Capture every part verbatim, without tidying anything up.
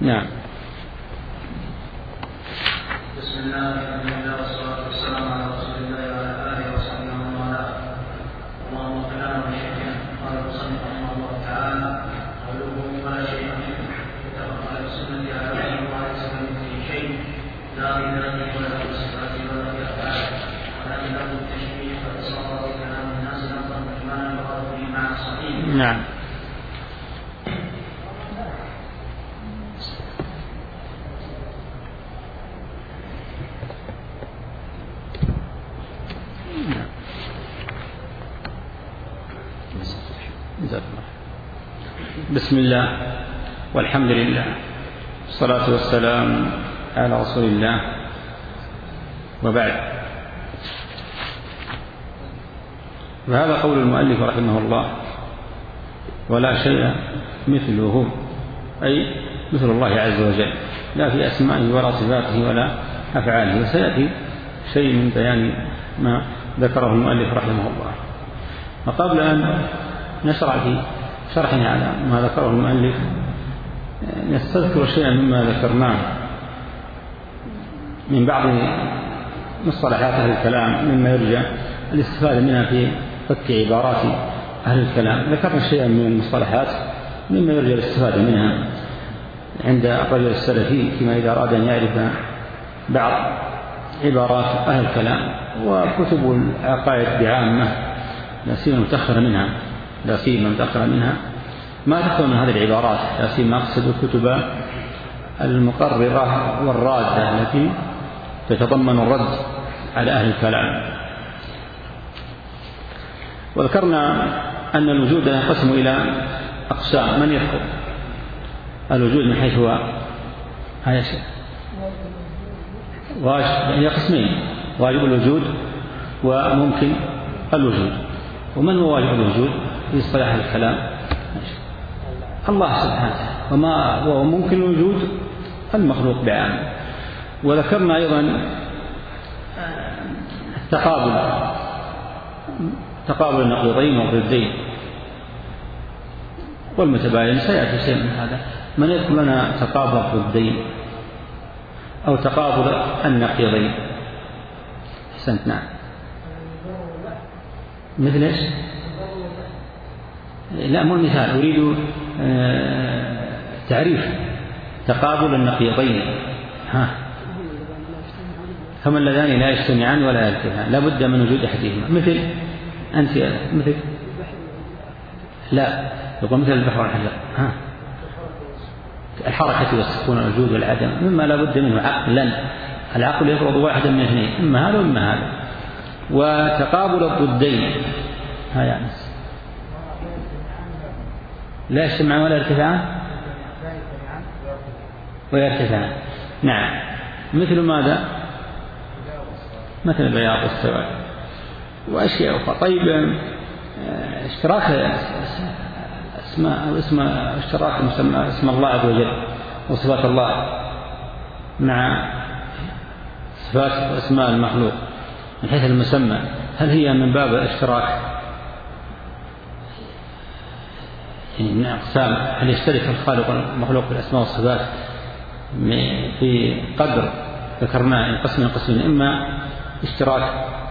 نعم. بسم الله الحمد لله والصلاة والسلام على رسول الله وعلى آله وصحبه ومن والاه. اللهم اغفر لنا ولشيخنا. قال المصنف رحمه الله تعالى: قوله ولا شيء منه اتفق على السنة على أنه ليس كمثله شيء لا في ذاته ولا في صفاته ولا في أفعاله، ولكن له التشبيه قد صار بكلام الناس لفظا مجملا وقال به معنى صحيح. نعم. بسم الله والحمد لله والصلاة والسلام على رسول الله، وبعد. فهذا قول المؤلف رحمه الله: ولا شيء مثله، أي مثل الله عز وجل، لا في أسمائه ولا صفاته ولا أفعاله. وسيأتي شيء من بيان ما ذكره المؤلف رحمه الله. وقبل أن نشرع في شرحنا على ما ذكره المؤلف نستذكر شيئا مما ذكرناه من بعض مصطلحات أهل الكلام مما يرجى الاستفادة منها في فك عبارات أهل الكلام. ذكرنا شيئا من المصطلحات مما يرجى الاستفادة منها عند الرجل السلفي فيما إذا أراد أن يعرف بعض عبارات أهل الكلام. وكتب العقائد بعامة لا سيما متأخرة منها لا سيما متأخرة منها ما تكون من هذه العبارات، لا سيما أقصد الكتب المقررة والرادة التي تتضمن الرد على أهل الكلام. وذكرنا أن الوجود ينقسم إلى أقسام. من يذكر الوجود من حيث هو هذا شيء واجب؟ هي قسمين: واجب الوجود وممكن الوجود. ومن هو واجب الوجود في اصطلاح الكلام؟ الله سبحانه. وما هو ممكن الوجود؟ المخلوق بعام. وذكرنا أيضا التقابل تقابل النقيضين والضدين والمتباين. سيأتي شيء من هذا. من يذكر لنا تقابل الضدين أو تقابل النقيضين؟ أحسنت. نعم. مثل ايش؟ لا مو المثال، أريد تعريف تقابل النقيضين. ها فما اللذان لا يجتمعان ولا يلتقيان، لا بد من وجود أحدهما. مثل أنت مثل لا يقول مثل البحر والحجر. ها الحركة والسكون والوجود والعدم مما لا بد منه عقلا. العقل يفرض واحدا من اثنين، إما هذا وإما هذا. وتقابل الضدين ها يعني لا يجتمعان ولا يرتفعان ويرتفعان. نعم. مثل ماذا؟ مثل البياض والسواد وأشياء أخرى. طيب اشتراك اسماء أو اسم اشتراك مسمى اسم الله عز وجل وصفات الله مع صفات واسماء المخلوق من حيث المسمى، هل هي من باب الاشتراك؟ يعني من أقسام. هل يشترك الخالق والمخلوق في الأسماء والصفات في قدر ذكرناه إن قسم من قسمين؟ إما اشتراك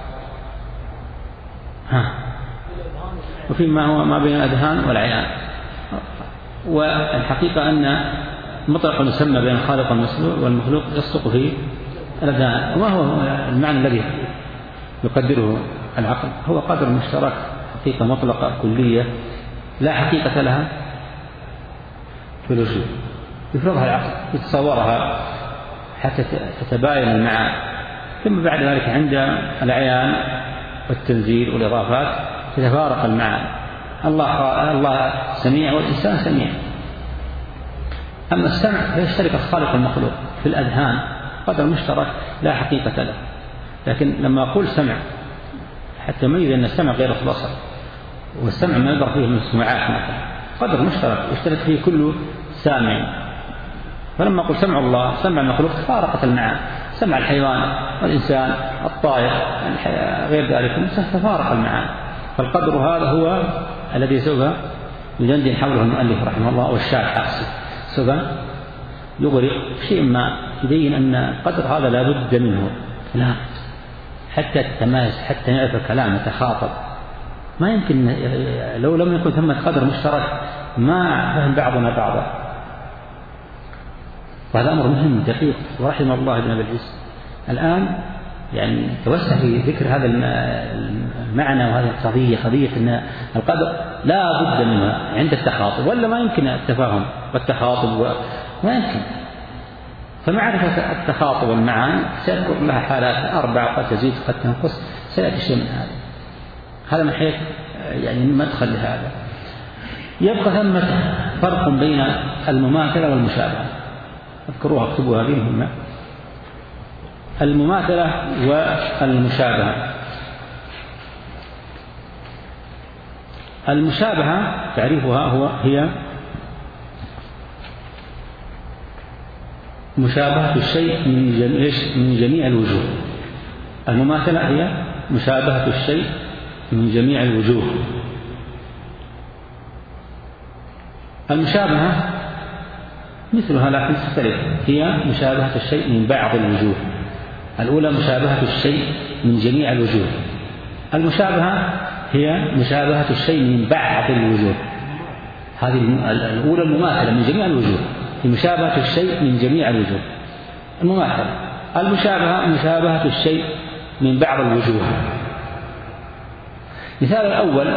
ها وفيما هو ما بين الأذهان والعيان. والحقيقة أن مطلق المسمى بين الخالق والمخلوق يصدق في الأذهان. وما هو المعنى الذي يقدره العقل؟ هو قدر مشترك، حقيقة مطلقة كلية لا حقيقة لها في الوجود، يفرضها العقل يتصورها حتى تتباين المعاني، ثم بعد ذلك عند العيان والتنزيل والإضافات تتفارق المعاني. الله الله سميع والإنسان سميع. أما السمع فيشترك الخالق والمخلوق في الأذهان قدر مشترك لا حقيقة له. لكن لما أقول سمع حتى ميز أن السمع غير البصر، والسمع ما يدرك فيه من السماعات مثلا قدر مشترك يشترك فيه كل سامع. فلما أقول سمع الله سمع المخلوق تفارقت المعاني. سمع الحيوان والإنسان الطائر غير ذلك تفارق المعاني. فالقدر هذا هو الذي سوف يدندن حوله المؤلف رحمه الله والشارح أقصد سوف يغرق شيء ما يبين أن القدر هذا لا بد منه، لا حتى تتماس، حتى نعرف الكلام نتخاطب. ما يمكن لو لم يكن ثمة قدر مشترك ما فهم بعضنا بعضا. وهذا أمر مهم دقيق، ورحم الله ابن أبي العز. الآن يعني توسع في ذكر هذا المعنى وهذه القضية، قضية أن القدر لا بد منها عند التخاطب، ولا ما يمكن التفاهم والتخاطب ما يمكن. فمعرفة التخاطب والمعاني سيكون لها حالات أربعة، قد تزيد قد تنقص، سيأتي شيء من هذا. هذا من حيث يعني مدخل لهذا. يبقى ثمة فرق بين المماثلة والمشابهة، اذكروها اكتبوا هذه مهمة. المماثلة والمشابهة. المشابهة تعريفها هو هي مشابهة الشيء من جميع من جميع الوجوه. المماثلة هي مشابهة الشيء من جميع الوجوه. المشابهة مثلها لكن تختلف، هي مشابهة الشيء من بعض الوجوه. الأولى مشابهة الشيء من جميع الوجوه، المشابهة هي مشابهة الشيء من بعض الوجوه. هذه الأولى المماثلة من جميع الوجوه، هي مشابهة الشيء من جميع الوجوه المماثلة. المشابهة مشابهة الشيء من بعض الوجوه. مثال الأول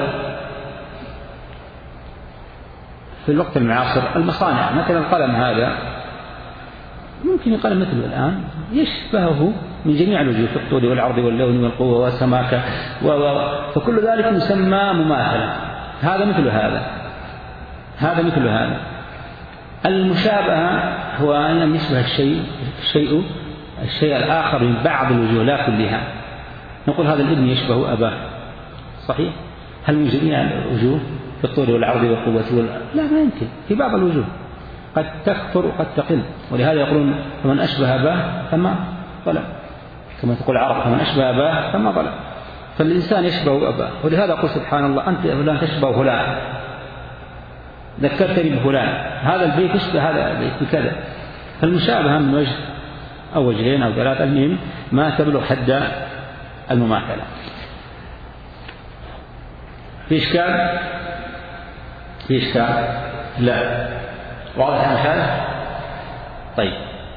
في الوقت المعاصر المصانع، مثلا القلم هذا ممكن القلم مثله الآن يشبهه من جميع الوجوه في الطول والعرض واللون والقوة والسماكة و... فكل ذلك يسمى مماثلة. هذا مثل هذا، هذا مثل هذا. المشابهة هو أن يشبه الشيء الشيء الشيء الآخر من بعض الوجوه لا كلها. نقول هذا الابن يشبه أباه، صحيح؟ هل من جميع الوجوه في الطول والعرض والقوة وال... لا، ما يمكن. في بعض الوجوه قد تكثر وقد تقل، ولهذا يقولون فمن أشبه أباه فما ظلم، كما تقول العرب فمن أشبه أباه فما ظلم. فالإنسان يشبه أباه، ولهذا قل سبحان الله أنت فلان تشبه فلان، ذكرتني بفلان، هذا البيت يشبه هذا البيت بكذا. فالمشابهة من وجه أو وجهين أو ثلاثة، المهم ما تبلغ حد المماثلة. في إشكال؟ في إشكال؟ لا، واضح المثال؟ طيب،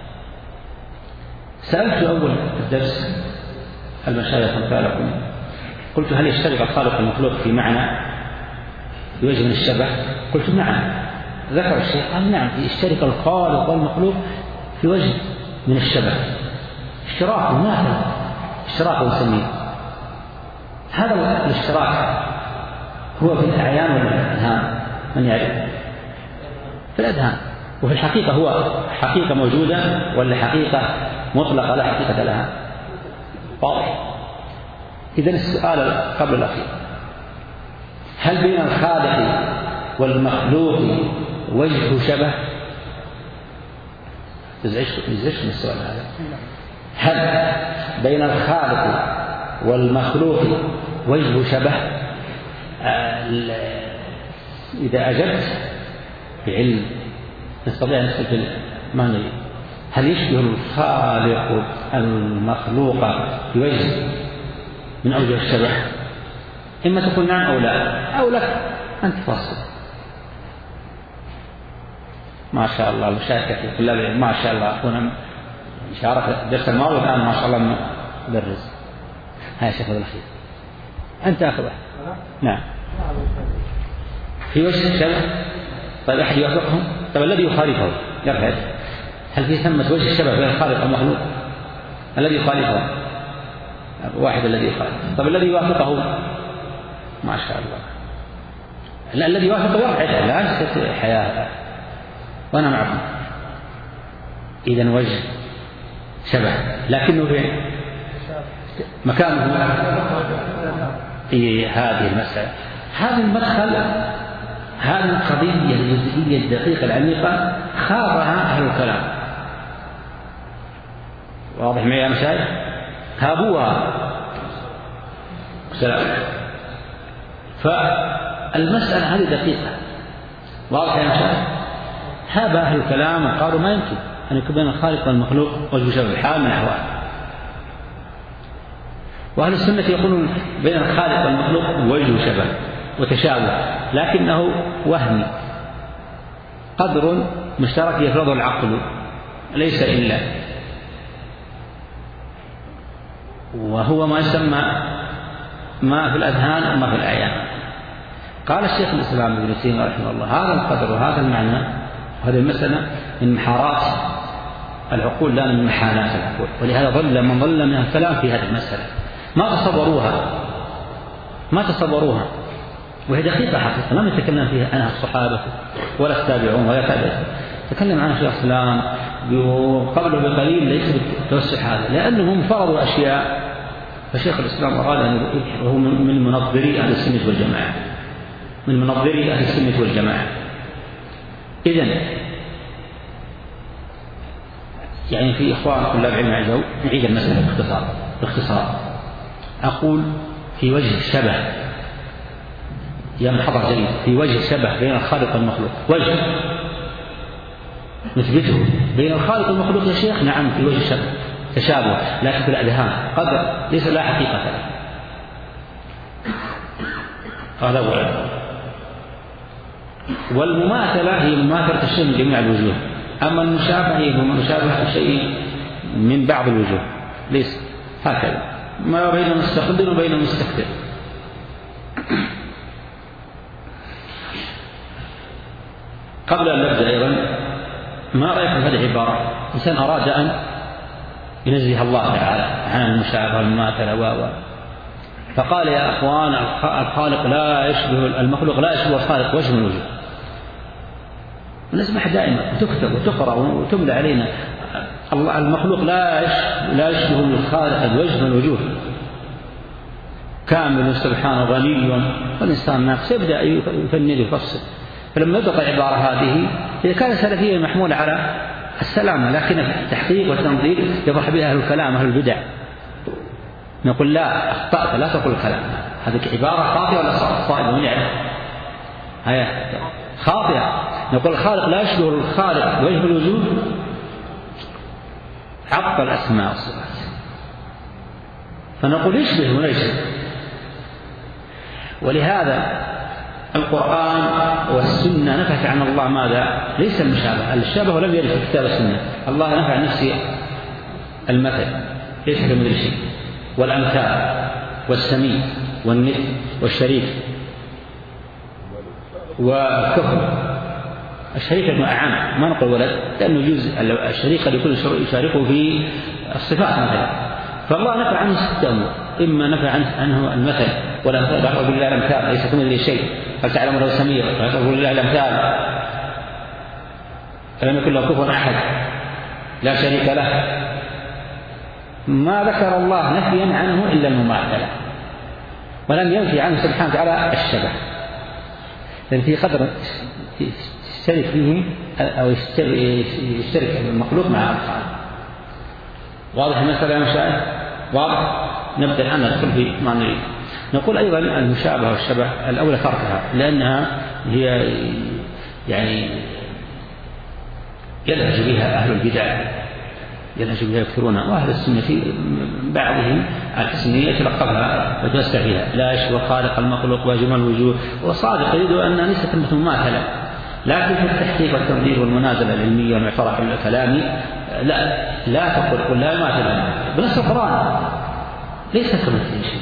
سألت أول الدرس المشايخ أمثالكم، قلت هل يشترك الخالق والمخلوق في معنى في وجه من الشبه؟ قلت نعم. ذكر الشيخ قال نعم، يشترك الخالق والمخلوق في وجه من الشبه، اشتراك مماثل، اشتراك نسميه. هذا الاشتراك هو في الأعيان ولا في الأذهان؟ من يعرف؟ في الأذهان. وفي الحقيقة هو حقيقة موجودة ولا حقيقة مطلقة لا حقيقة لها؟ واضح. إذن السؤال قبل الأخير، هل بين الخالق والمخلوق وجه شبه؟ تزعجش من السؤال هذا. هل بين الخالق والمخلوق وجه شبه؟ إذا أجبت بعلم نستطيع أن نسأل ما نريد. هل يشبه الخالق المخلوق في وجه من أوجه الشبه؟ إما تقول نعم أو لا، أو لك أن تفصل. ما شاء الله المشاهد كثير طلاب، ما شاء الله أخونا شارك درس الماضي الآن ما شاء الله مدرس. هاي شيخ الأخير أنت أخذه. نعم في وجه الشبه. طيب أحد يوافقهم؟ طيب الذي يخالفه يرفع. هل في ثمة وجه الشبه بين الخالق والمخلوق؟ الذي يخالفه واحد الذي يخالف. طيب الذي يوافقه؟ ما شاء الله. لا، الذي يوافقه يرفع لا حياة وأنا معكم. إذن وجه شبه لكنه في مكانه. إيه هذه المسألة، هذا المدخل، هذه القضية الجزئية الدقيقة العميقة خاضها أهل الكلام. واضح معي يا مشايخ؟ هابوها. سلام. فالمسألة هذه دقيقة. واضح يا مشايخ؟ هاب أهل الكلام وقالوا ما يمكن أن يكون بين الخالق والمخلوق وجه شبه حال من الأحوال. وأهل السنة يقولون بين الخالق والمخلوق وجه شبه وتشابه، لكنه وهمي، قدر مشترك يفرضه العقل ليس إلا، وهو ما يسمى ما في الأذهان وما في الأعيان. قال الشيخ الإسلام ابن تيمية رحمه الله هذا القدر وهذا المعنى وهذه المسألة من محارات العقول لا من محالات العقول، ولهذا ظل من ظل من الكلام في هذه المسألة ما تصوروها ما تصوروها وهي دقيقة حقيقة لم يتكلم فيها عنها الصحابة ولا التابعون ولا تابعون. تكلم عنها الشيخ الإسلام قبله بقليل ليس بالتوسع هذا، لأنهم فرضوا أشياء فشيخ الإسلام أراد أن وهو من منظري أهل السنة والجماعة من منظري أهل السنة والجماعة. إذن يعني في إخوان طلاب علم عزو نعيد المسألة باختصار باختصار أقول في وجه الشبه يا محضر جيد في وجه الشبه بين الخالق والمخلوق وجه نثبته بين الخالق والمخلوق يا شيخ، نعم في وجه الشبه تشابه، لكن في الأذهان قدر ليس لا حقيقة له. هذا هو. والمماثلة هي مماثلة الشيء من جميع الوجوه، أما المشابهة هي مشابهة الشيء من بعض الوجوه، ليس هكذا ما بين مستقل وبين مستكبر. قبل أن نبدأ أيضا ما رأيكم هذه العبارة؟ إنسان أراد أن ينزه الله تعالى عن المشابهة والمماثلة و فقال يا أخوان الخالق لا يشبه المخلوق لا يشبه الخالق وجه من الوجوه. نسمح دائما وتكتب وتقرأ وتملى علينا المخلوق لا لا يشبه الخالق الوجه من الوجوه، كامل سبحانه غني والإنسان ناقص، يبدأ يفند ويفصل. فلما يطلق العبارة هذه إذا كانت سلفية محمولة على السلامة، لكن التحقيق والتنظير يفرح بها أهل الكلام أهل البدع. نقول لا أخطأت لا تقول الكلام، هذه عبارة خاطئة ولا صائبة من يعرف؟ هي خاطئة. نقول الخالق لا يشبه الخالق وجه الوجود، عطل الأسماء والصفات، فنقول يشبه وليس. ولهذا القرآن والسنة نفت عن الله ماذا؟ ليس المشابه، الشبه ولم يرد في كتاب السنة. الله نفع عن نفسه المثل ليس كمثل شيء، والأمثال والسميع والنثر والشريك والكفر. الشريك ابن أعام ما نقول ولد لأنه يجوز الشريك قد يكون يشاركه في الصفات مثلا. فالله نفع عنه ستة أمور، إما نفع عنه المثل والأمثال يعرف بالله الأمثال ليس كمثله شيء، هل تعلم له سميع يعرف بالله الأمثال فلم يكن له كفوا أحد لا شريك له. ما ذكر الله نفيا عنه إلا المماثلة، ولم ينفي عنه سبحانه وتعالى الشبه، لأن في قدر يشترك فيه أو يشترك المخلوق مع الخالق. واضح المسألة يا مشايخ؟ واضح؟ نبدأ الآن ندخل في ما نريد. نقول أيضا المشابهة والشبه الأولى تركها، لأنها هي يعني يلهج بها أهل البدع، يلهج بها يكثرونها، وأهل السنة بعضهم الحسنية يتلقفها ويتوسع فيها لا يشبه خالق المخلوق واجمل الوجوه، وصادق يريد أنها ليست مماثلة، لكن في التحقيق والتنظير والمنازلة العلمية والمعترف الكلامي لا لا تقول قل لا يماثل بنص القرآن ليس كمثله شيء.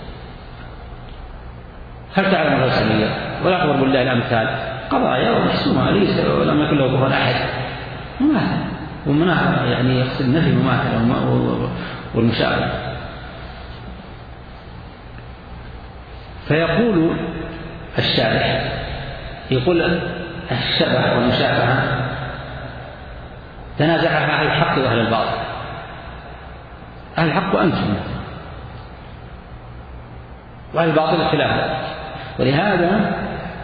هل تعلم له سميع ولا أخبر بالله الأمثال قضايا ومحسومة ليس ولم يكن له كفوا أحد مماثل ومناثلة، يعني يقصد نفي المماثلة والمشابهة. فيقول الشارح يقول الشبه والمشابهة تنازعها أهل الحق وأهل الباطل. أهل الحق أنتم وأهل الباطل خلافه، ولهذا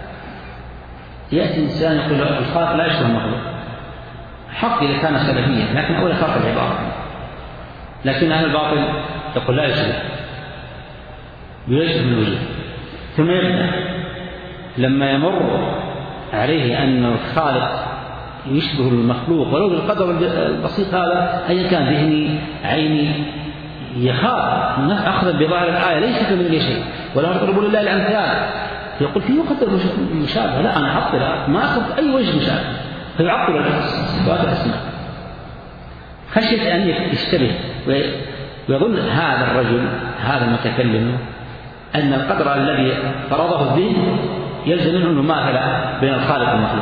يأتي إنسان يقول الخالق لا يشبه المخلوق، حق إذا كان سلفيا، لكن أول فرق العبارة. لكن أهل الباطل يقول لا يشبه بيشبه من الوجود، ثم يبدأ لما يمر عليه أن الخالق يشبه المخلوق ولو بالقدر البسيط هذا أيا كان ذهني عيني يخاف أخذ بظاهر الآية ليس كمثله شيء ولا نضرب لله الأمثال، يقول فيه قدر مشابه، لا أنا أعطل ما أخذ أي وجه مشابه فيعطل الصفات الأسماء خشية أن يشتبه ويظن هذا الرجل هذا المتكلم أن القدر الذي فرضه الذهن يلزم منه المماثلة بين الخالق والمخلوق.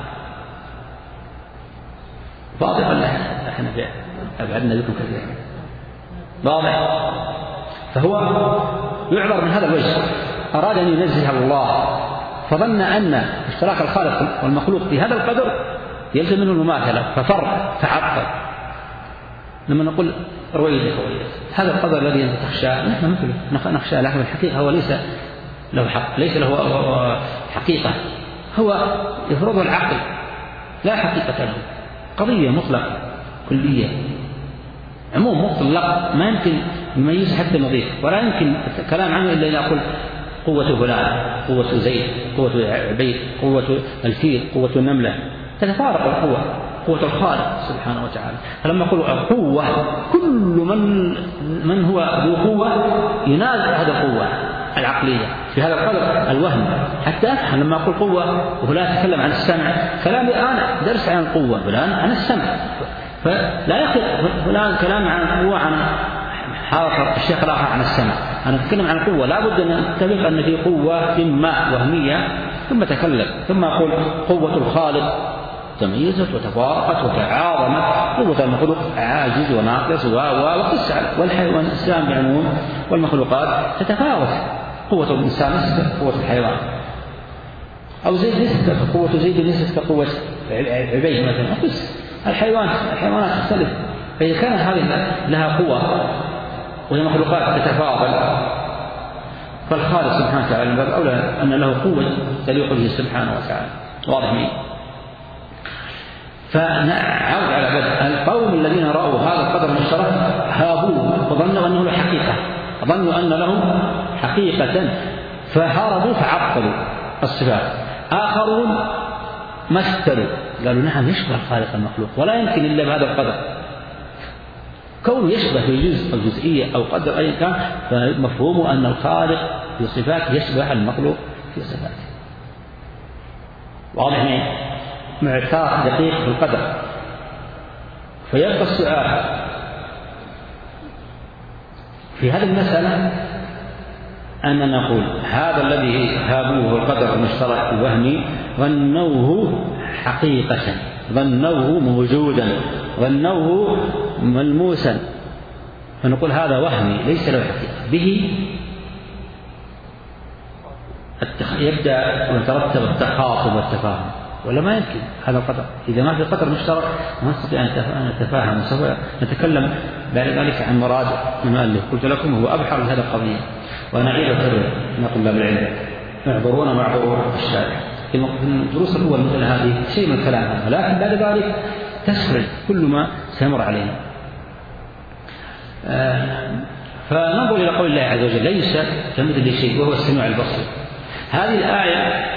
واضح ولا احنا أبعدنا بكم كثيرا؟ واضح. فهو يعبر من هذا الوجه، أراد أن ينزه الله فظن أن اشتراك الخالق والمخلوق في هذا القدر يلزم منه المماثلة ففر فعطل. لما نقول رويد هذا القدر الذي أنت تخشى نحن مثله نخشى، لكن الحقيقة هو ليس له حق، ليس له حقيقة، هو يفرضه العقل لا حقيقة له، قضية مطلقة كلية عموم مطلق ما يمكن يميز حتى نظيف، ولا يمكن الكلام عنه إلا إذا أقول قوة فلان، قوة زيد، قوة عبيد، قوة الفيل، قوة النملة، تتفارق القوة، قوة الخالق سبحانه وتعالى. فلما أقول قوة كل من من هو ذو قوة ينازع هذه القوة العقلية في هذا القدر الوهم حتى أفهم. لما أقول قوة ولا أتكلم عن السمع كلامي أنا درس عن القوة فلان عن السمع، فلا يخلق فلان كلام عن القوة عن حاضر الشيخ الآخر عن السمع. أنا أتكلم عن القوة لا بد أن نتفق أن في قوة إما وهمية ثم تكلم، ثم أقول قوة الخالق تميزت وتفارقت وتعاظمت، قوة المخلوق عاجز وناقص وقس والحيوان الإنسان بعموم والمخلوقات تتفاوت، قوة الإنسان ليست كقوة الحيوان، أو زيد ليست قوة زيد ليست كقوة عبيد مثلا، قس الحيوان الحيوانات تختلف. فإذا كانت هذه لها قوة وهي مخلوقات تتفاضل فالخالق سبحانه وتعالى من باب أولى أن له قوة تليق به سبحانه وتعالى. واضح مني؟ فنعود على بدء القوم الذين رأوا هذا القدر المشترك هابوه وظنوا أنه له حقيقة، ظنوا أن له حقيقة فهربوا فعطلوا الصفات. آخرون مثلوا قالوا نعم يشبه الخالق المخلوق ولا يمكن إلا بهذا القدر، كون يشبه في جزء أو جزئية أو قدر أي كان فمفهوم أن الخالق في صفاته يشبه المخلوق في صفاته. واضح معي؟ معتاق دقيق في القدر. فيبقى السؤال في هذه المسألة أن نقول هذا الذي هابوه القدر المشترك الوهمي ظنوه حقيقة، ظنوه موجودا، ظنوه ملموسا، فنقول هذا وهمي ليس له حقيقة، به يبدأ ويترتب التخاطب والتفاهم، ولا ما يمكن هذا القدر إذا ما في قدر مشترك ما نستطيع أن نتفاهم. وسوف نتكلم بعد ذلك عن مراد المؤلف، قلت لكم هو أبحر من هذه القضية وأنا أعيد وأكرر أن طلاب العلم معذورون معذور الشارع في الدروس الأول مثل هذه شيء من الكلام، ولكن بعد ذلك تسهل كل ما سيمر علينا. آه فننظر إلى قول الله عز وجل ليس كمثله شيء وهو السميع البصير. هذه الآية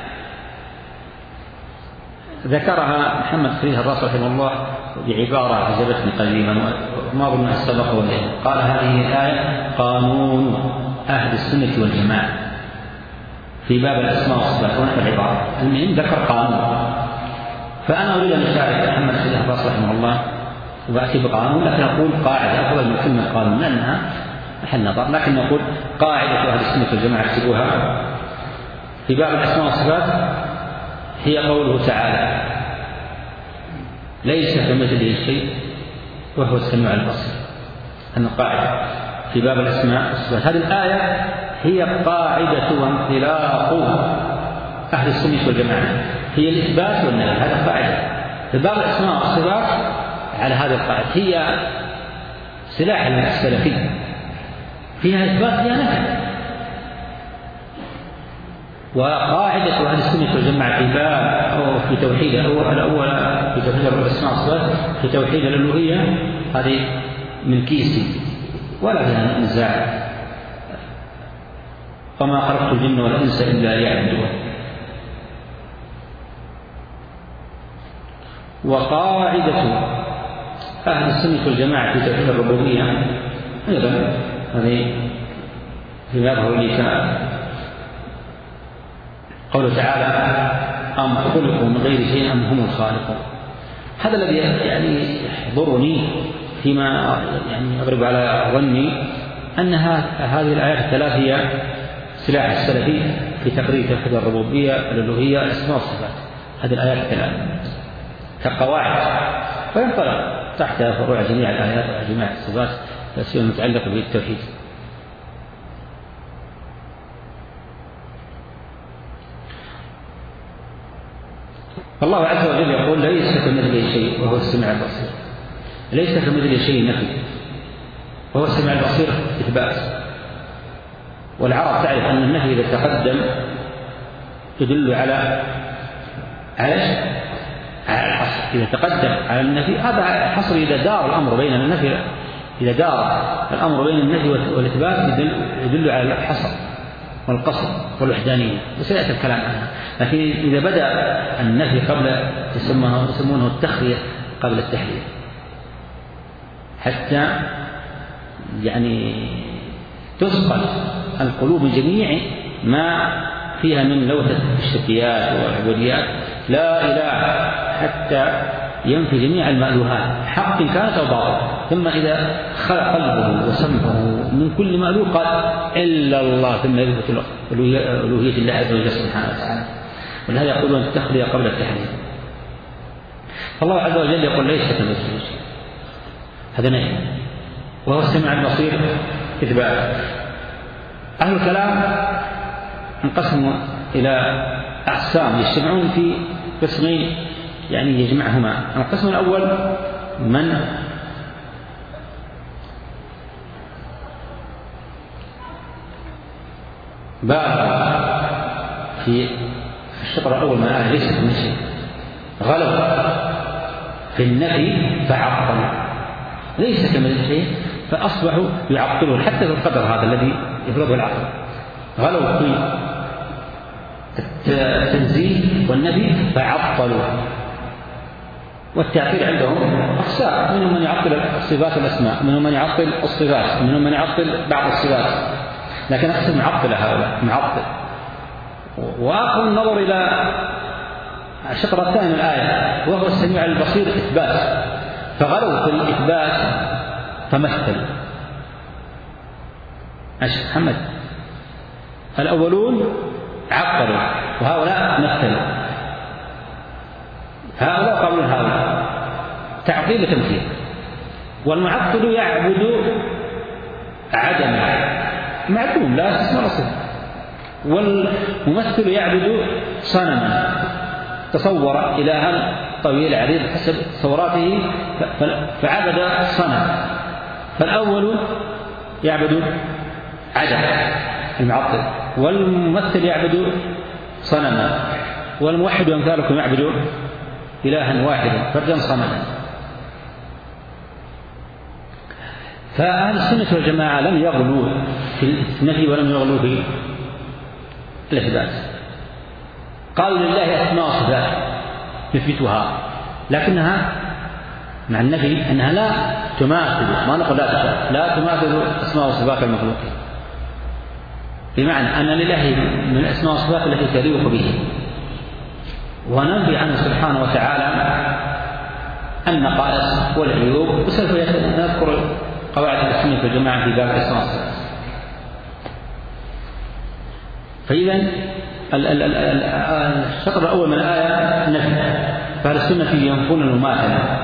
ذكرها محمد خليل الراس رحمه الله بعبارة عجبتني قديما وما أظن أن سبق وجهه، قال هذه الآية قانون أهل السنة والجماعة في باب الأسماء والصفات ونحو العبارة، المهم ذكر قانون. فأنا أريد أن أشارك محمد خليل الراس رحمه الله وأتي بقانون، لكن أقول قاعدة أفضل من كلمة قانون لأنها محل نظر، لكن نقول قاعدة أهل السنة والجماعة اكتبوها في باب الأسماء والصفات هي قوله تعالى ليس كمثله شيء وهو السميع البصير. أن قاعدة في باب الأسماء والصفات هذه الآية هي قاعدة وانطلاق أهل السنة والجماعة، هي الإثبات والنفي، هذا قاعدة في باب الأسماء والصفات على هذا القاعدة، هي سلاح السلفي فيها إثبات فيها نفي. وقاعدة أهل السنة والجماعة في باب أو في توحيد الأول الأول في توحيد الأسماء والصفات في توحيد الألوهية هذه من كيسي ولا فيها نزاع، وما خلقت الجن والإنس إلا ليعبدون. وقاعدة أهل السنة والجماعة في توحيد الربوبية أيضا هذه فيما يظهر لي قوله تعالى أم خلقوا من غير شيء أم هم الخالقون. هذا الذي يعني يحضرني فيما يعني أغلب على ظني أن هذه الآيات الثلاث هي سلاح السلفي في تقرير توحيد الربوبية الألوهية الأسماء والصفات. هذه الآيات الثلاث كقواعد وينطلق تحت فروع جميع الآيات وجميع الصفات الأشياء المتعلقة بالتوحيد. الله عز وجل يقول ليس كمثله شيء وهو السميع البصير. ليس كمثله شيء نفي وهو السميع البصير إثبات. والعرب تعرف أن النفي إذا تقدم يدل على على على الحصر. إذا تقدم على النفي هذا حصر إذا دار الأمر بين النفي إذا دار الأمر بين النفي والإثبات يدل, يدل على الحصر والقصر والوحدانية وسيأتي الكلام عنها. لكن إذا بدأ النفي قبل يسمونه, يسمونه التخلية قبل التحليل حتى يعني تسقط القلوب جميع ما فيها من لوثة الشركيات والعبوديات لا إله حتى ينفي جميع المألوهات حق كانت أو باطل. ثم إذا خلق قلبه وسمعه من كل مألوه قال إلا الله ثم يثبت ألوهية الله عز وجل سبحانه وتعالى. ولهذا يقولون التخلية قبل التحليل. فالله عز وجل يقول ليس كمثله شيء هذا نهي وهو السميع البصير إثبات. أهل الكلام انقسموا إلى أقسام يجتمعون في قسمين يعني يجمعهما. القسم الأول من بالغ في الشطر الأول من الآية ليس من شيء غلب في النفي فعطل ليس كمثله شيء فأصبحوا يعطلون حتى في القدر هذا الذي يفرضه العقل. غلوا في التنزيه والنفي فعطلوا. والتعطيل عندهم أقسام منهم من يعطل الصفات والأسماء منهم من يعطل الصفات منهم من يعطل بعض الصفات لكن أقسم معطل هؤلاء معطل. وآخر النظر إلى الشطر الثاني من الآية وهو السميع البصير إثبات فغلوا في الإثبات فمثلوا. أشهد محمد الأولون عطلوا وهؤلاء مثلوا. هؤلاء قالوا هؤلاء تعطيل وتمثيل. والمعطل يعبد عدم معدوم لا اسم ولا صفة. والممثل يعبد صنما تصور إلها طويل عريض حسب تصوراته فعبد صنم. فالأول يعبد عدم المعطل والممثل يعبد صنما والموحد أمثالكم يعبد إلها واحدا فردا صمدا. فأهل السنة والجماعة لم يغلوا في النفي ولم يغلوا في الإثبات. قالوا لله أسماء وصفات يثبتها لكنها مع النفي أنها لا تماثل ما نقول لا تشابه لا تماثل أسماء وصفات المخلوقين. بمعنى أن لله من الأسماء والصفات التي تليق به وننفي عنه سبحانه وتعالى النقائص والعيوب. وسوف نذكر قواعد السنة والجماعة في باب الأسماء والصفات. فإذا الشطر الأول من الآية نفي فأهل السنة ينفون المماثلة.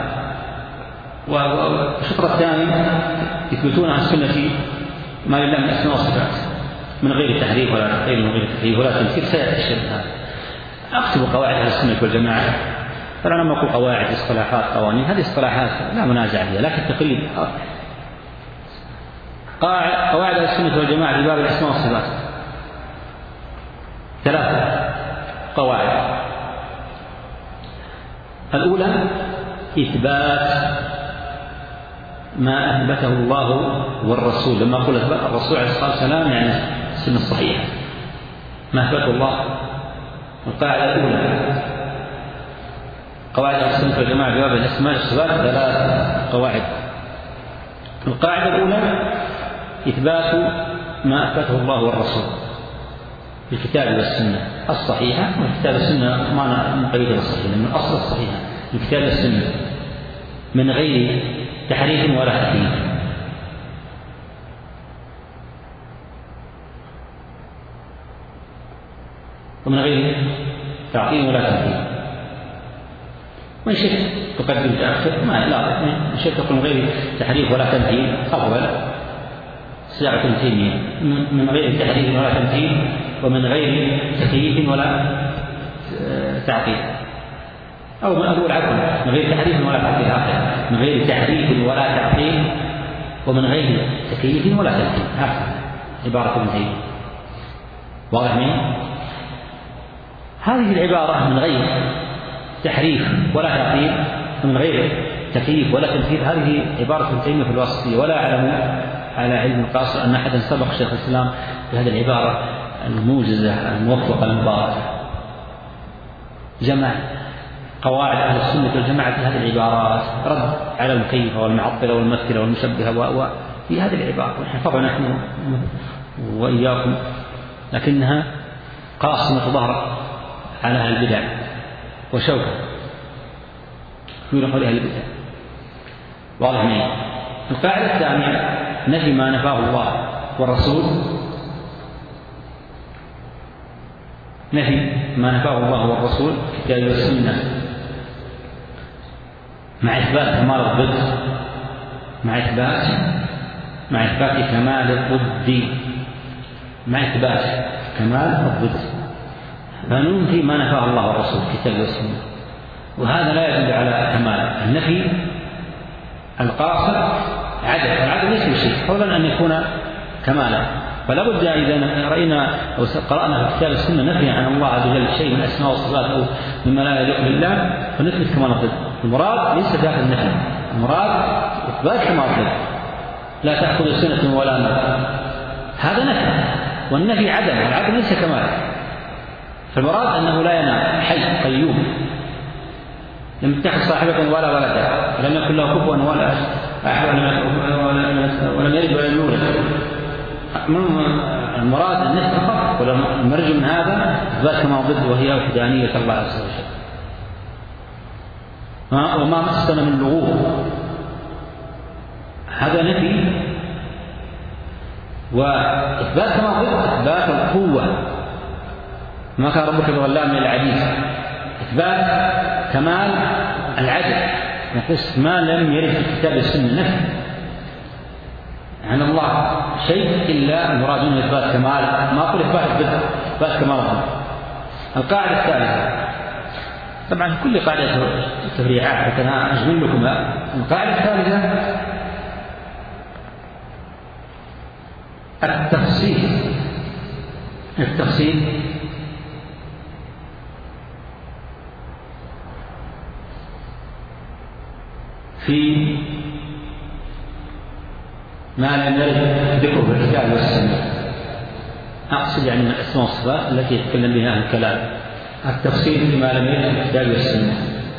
والشطر الثاني يثبتون عن السنة ما لله من الأسماء والصفات من غير تحريف ولا تقييد من غير تحريف ولا تمثيل. سيأتي هذا. أكتب قواعد أهل السنة والجماعة. فأنا ما أقول قواعد اصطلاحات قوانين هذه اصطلاحات لا منازع فيها لكن تقريب قواعد أهل السنة والجماعة في باب الأسماء والصفات ثلاثة قواعد. الأولى إثبات ما أثبته الله والرسول. لما قلت الرسول عليه الصلاة والسلام يعني السنة الصحيحة ما أثبته الله. القاعدة الأولى قواعد أهل السنة والجماعة في باب الأسماء والصفات ثلاث قواعد. القاعدة الأولى إثبات ما أثبته الله والرسول في الكتاب والسنة الصحيحة، والكتاب والسنة معنى مقيدة بالصحيحة من أصل الصحيحة الكتاب والسنة من غير تحريف ولا تحريف، ومن غير تعطيل ولا تمثيل. من شئت تقدم تأخر ما لا، من شئت تقول من غير تحريف ولا تمثيل أفضل صياغة ابن تيمية من غير تحريف ولا تمثيل ومن غير تكييف ولا تعطيل، أو من أقول عفوا من غير تحريف ولا تعطيل هكذا، من غير تحريف ولا تعطيل ومن غير تكييف ولا تمثيل، هكذا عبارة ابن تيمية. واضح مني؟ هذه العبارة من غير تحريف ولا تعطيل ومن غير تكييف ولا تمثيل، هذه عبارة ابن تيمية في الواسطية، ولا أعلم على علم القاصر أن أحدا سبق شيخ الإسلام بهذه العبارة الموجزة الموفقة المباركة. جمع قواعد أهل السنة والجماعة في هذه العبارات، رد على المكيفة والمعطلة والممثلة والمشبهة وفي هذه العبارة، ونحن طبعا نحن وإياكم، لكنها قاصمة ظهر على أهل البدع وشوكة في قول أهل البدع. واضح مني؟ القاعدة الثانية نفي ما نفاه الله والرسول، نفي ما نفاه الله والرسول في الكتاب والسنة مع إثبات كمال الضد، مع إثبات مع إثبات كمال الضد مع إثبات كمال الضد، فننفي ما نفاه الله والرسول في الكتاب والسنة، وهذا لا يدل على كمال. النفي القاصر عدم، والعدم ليس بشيء أولا أن يكون كمالا، فلا بد إذا رأينا أو قرأنا في كتاب السنة نفي عن الله عز وجل شيء من أسماء والصفات أو مما لا يليق بالله فنثبت كمال الضد. المراد ليس ذاك النفي، المراد إثبات كمال الضد، لا تأخذ سنة ولا نوم، هذا نفي، والنفي عدم، والعدم ليس كمال. فالمراد أنه لا ينام، حي قيوم، لم يتخذ صاحبة ولا ولدا، ولم يكن له كفوا ولا أحد، ولم يلد ولم يولد. المراد النفي فقط، والمرجو من هذا إثبات كما ضد وهي وحدانية الله عز وجل. وما مسنا من لغوب، هذا نفي، وإثبات كما ضد إثبات القوة، ما كان ربك بظلام للعبيد، إثبات كمال العدل، نقص ما لم يرد في الكتاب والسنة نفي عن الله شيء إلا المراد منه إثبات كمال، ما أقول إثبات الضد، إثبات كمال الله. القاعدة الثالثة، طبعا كل قاعدة تفريعات لكن أجمل لكم. القاعدة الثالثة التفصيل، التفصيل في ما لم يرد ذكره في الكتاب والسنة، أقصد يعني من الأسماء والصفات التي يتكلم بها أهل الكلام، التفصيل فيما لم يرد في الكتاب والسنة،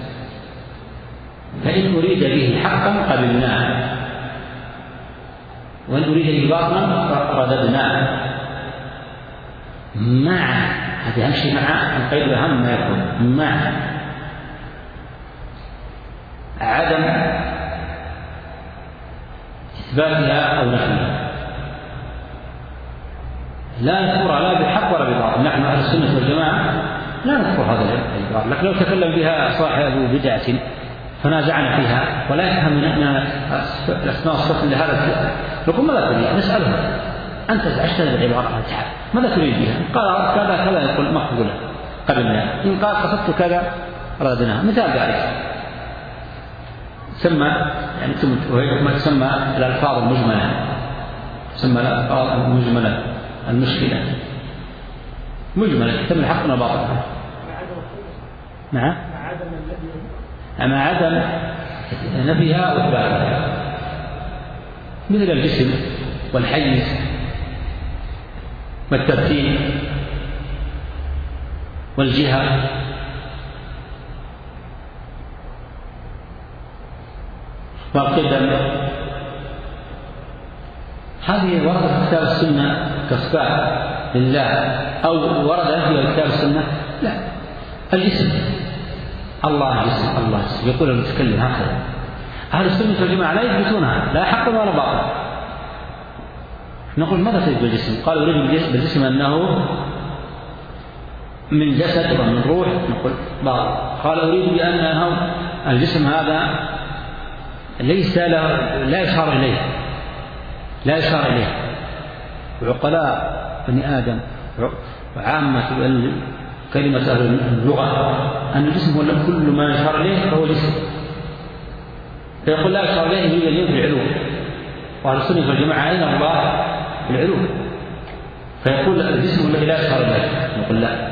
فإن أريد به حقا قبلناه، وإن أريد به باطلا رددناه، مع هذا يمشي مع القيد الأهم ما يكون مع عدم إثباتها أو نفيها، لا نذكرها لا بحق ولا بباطل. نحن أهل السنة والجماعة لا نذكر هذا العبارة، لكن لو تكلم بها صاحب بدعة فنازعنا فيها ولا يفهم من أن الأسماء والصفات لهذا، نقول ماذا تريد؟ نسأله أنت زعجت هذه العبارة، تعال ماذا تريد بها؟ قال كذا كذا، يقول مقبولة قبلنا، إن قال قصدت كذا رددناها. مثال ذلك تسمى يعني ما تسمى الألفاظ المجملة، تسمى الألفاظ المجملة المشكلة مجملة تسمى الحق والباطل. نعم، مع عدم نفيها وإثباتها، مثل الجسم والحيز والترتيب والجهة والقدم، هذه وردت في كتاب السنة كصفات لله أو وردت في كتاب السنة؟ لا. الجسم، الله جسم، الله جسم، يقول المتكلم هكذا. أهل السنة والجماعة لا يثبتونها لا حقا ولا باطلا. نقول ماذا تريد بالجسم؟ قالوا يريد بالجسم أنه من جسد ومن روح. نقول باطل. قال أريد بأنه الجسم هذا ليس له، لا يشار إليه، لا يشار إليه. وعقلاء بني آدم وعامة كلمة أهل اللغة أن الجسم هو كل ما يشار إليه فهو جسم، فيقول لا يشار إليه يريد اليوم في العلو. وأهل السنة والجماعة أين الله في العلو؟ فيقول الجسم الذي لا يشار إليه. نقول لا.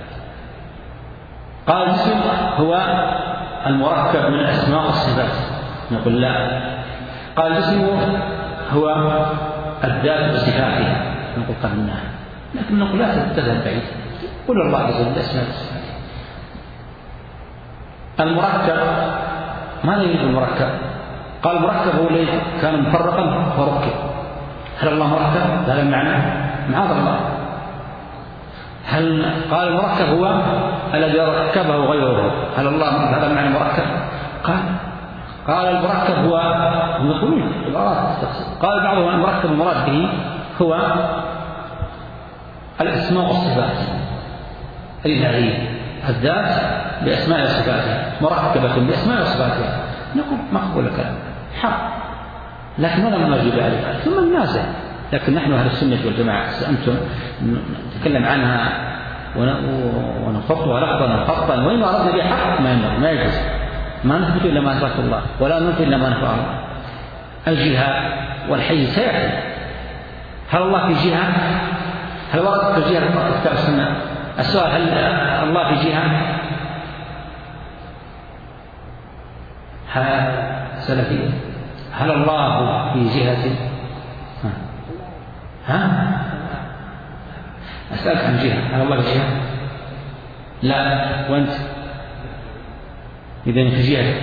قال الجسم هو المركب من الأسماء والصفات. نقول لا. قال الجسم هو الذات وصفاتها. نقول قبلناها. لكن نقول لا تذهب بعيد. قل الله عز وجل الأسماء والصفات. المركب ماذا يريد المركب؟ قال المركب هو الذي كان مفرقا فركب. هل الله مركب؟ هذا المعنى؟ معاذ الله. هل قال المركب هو الذي ركبه غيره؟ هل الله هذا المعنى مركب؟ قال قال المركب هو يقولون قال بعضهم المركب المراد به هو الأسماء والصفات الإلهية، الذات بأسماء وصفاتها مركبة بأسماء وصفاتها. نقول مقبول الكلام حق، لكن ولا نجيب عليه ثم النازع. لكن نحن أهل السنة والجماعة أنتم نتكلم عنها ونخطها لفظا وخطا، وإن أردنا بها حق ما ما يجوز. ما نثبت إلا ما أثبت الله ولا ننفي إلا ما نفع الله. الجهة والحي سيأتي. هل الله في جهة؟ هل ورد في جهة في كتاب السنة؟ السؤال هل الله في جهة؟ سلفي هل الله في جهة؟ ها, ها؟ أسألك عن جهة، هل الله في جهة؟ لا. وأنت؟ إذن في جهة.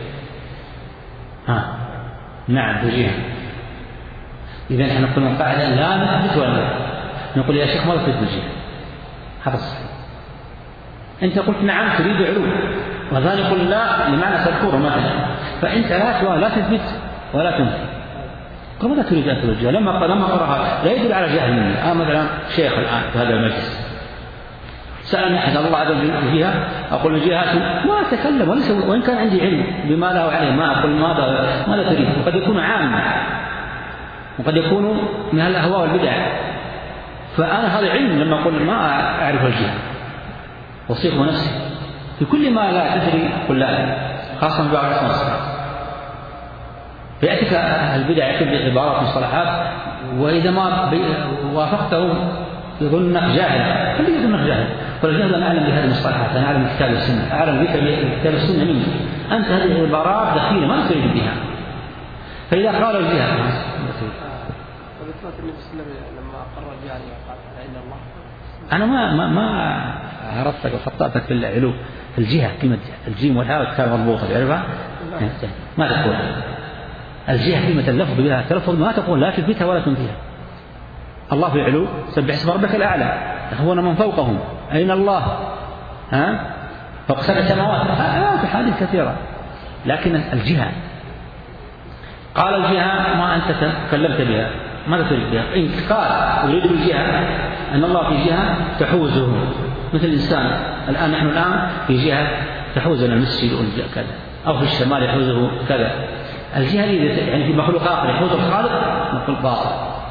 ها نعم في جهة. إذن نحن نقول من قاعدة لا نثبت ولا نثبت. نقول يا شيخ ما تثبت بالجهة، هذا صحيح. أنت قلت نعم تريد علو، وذلك يقول لا لمعنى تذكره مثلا، فأنت لا لا تثبت ولا تنفي. قل ماذا تريد أن تثبت؟ لما لما قرأها لا يدل على جهل مني. أنا مثلا شيخ الآن في هذا المجلس سألني أحد الله عز وجل جهة، أقول الجهات ما أتكلم وليس وإن كان عندي علم بما له عليه ما أقول ماذا ماذا تريد. وقد يكون عاما وقد يكون من الأهواء والبدع، فأنا هذا علم لما أقول ما أعرف الجهة وصيغ نفسي في كل ما لا تدري قل لا، خاصة في بعض الأسماء. فيأتيك البدع يأتي بعبارات مصطلحات، وإذا ما وافقته يظنك جاهل، خليه يظنك جاهل. ولكن أنا أعلم بهذه المصطلحات، أنا أعلم كتاب السنة، أعلم بك كتاب السنة مني. أنت هذه العبارات دخيلة ما تريد بها. فإذا قال الجهة وبإثبات النبي صلى الله عليه وسلم لما قرر يعني قال إلا الله. أنا ما ما ما عرفتك وخطأتك في العلو في الجهة، كلمة الجيم والهاء كان مربوطة تعرفها؟ ما تقول الجهة كلمة اللفظ بها تلفظ، ما تقول لا تثبتها ولا تنفيها. الله في العلو سبح اسم ربك الأعلى، هو من فوقهم أين الله؟ ها فوق سبع سماوات. آه حادث كثيرة. لكن الجهة قال الجهة ما أنت تكلمت بها ماذا تريد بها؟ إن قال أريد بالجهة أن الله في جهة تحوزه مثل الإنسان الآن، نحن الآن في جهة تحوزنا المسجد كذا، أو في الشمال يحوزه كذا. الجهة يعني في مخلوق آخر يحوز الخالق نقول باطل.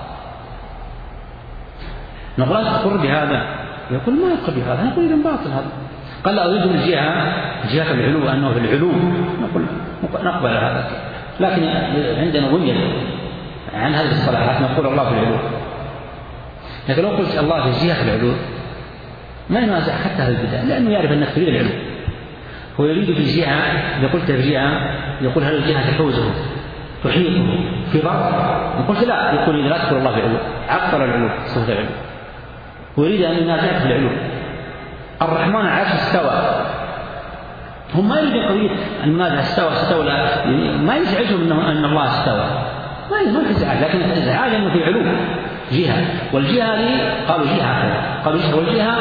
نقول لا تقر بهذا، يقول ما يقر بهذا، نقول إذن باطل هذا. قال لا أريد بالجهة جهة العلو أنه في العلو، نقول نقبل هذا. لكن عندنا غنية عن هذه الصلاحات نقول الله في العلو. لكن لو قلت الله في جهة العلو ما ينازع حتى هذا البدع، لأنه يعرف أنك تريد العلو. هو يريد في الجهة، إذا قلت في جهة يقول هل الجهة تحوزه تحيطه في ضغط؟ نقول لا، يقول إذا لا تقول الله في العلو عطل العلو صفة العلو، ويريد أن ينازعك في العلو. الرحمن على العرش استوى، هم ما يريدون قضية المنازع استوى استوى ما يزعجهم أنه أن الله استوى، ما ما في إزعاج، لكن الإزعاج أنه في علو جهة، والجهة هذه قالوا جهة كذا، قالوا جهة، والجهة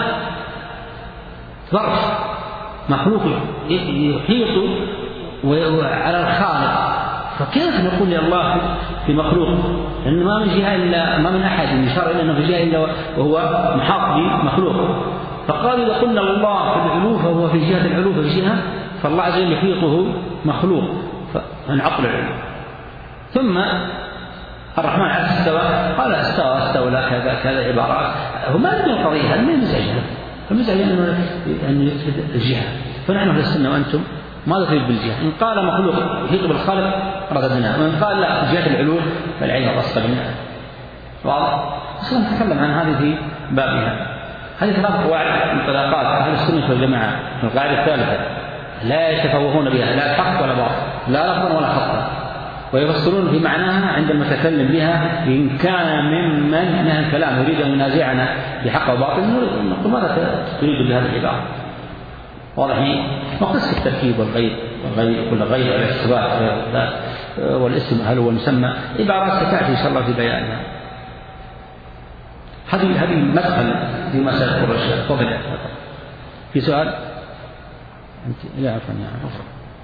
ظرف مخلوق يحيط على الخالق، فكيف نقول يا الله في مخلوق؟ لأن ما من جهة إلا ما من أحد يشار إلى أنه في جهة إلا وهو محاط بمخلوق، فقالوا إذا قلنا الله في العلو فهو في جهة العلو في جهة، فالله عز وجل يحيطه مخلوق فانعطل العلو. ثم الرحمن على استوى، قال استوى استوى لا كذا كذا عبارات، هو ما يدري القضية، هذا ما يمزعجها، المزعج أن يفسد الجهة. فنحن في السنة وأنتم ماذا تريد بالجهة؟ إن قال مخلوق يحيط بالخالق رددناه، وإن قال لا جهة العلو فالعين الرصدناه. واضح؟ أصلا نتكلم عن هذه في بابها. هذه ثلاث قواعد من طلاقات أهل السنة والجماعة. القاعدة الثالثة لا يتفوهون بها، لا حق ولا باطل، لا لفظا ولا خطا، ويفصلون في معناها عند المتكلم بها إن كان ممن نهى الكلام يريد أن ينازعنا بحق وباطل نقول ماذا تريد بهذه العبارة؟ واضح؟ وقصة التركيب والغير والغير كل غير والاحتباس والاسم هل هو المسمى، عبارات ستأتي إن شاء الله في بيانها. هذه هذه مدخل في مسألة الرشاد. تفضل. في سؤال؟ أنت لا عفوا يا عفوا.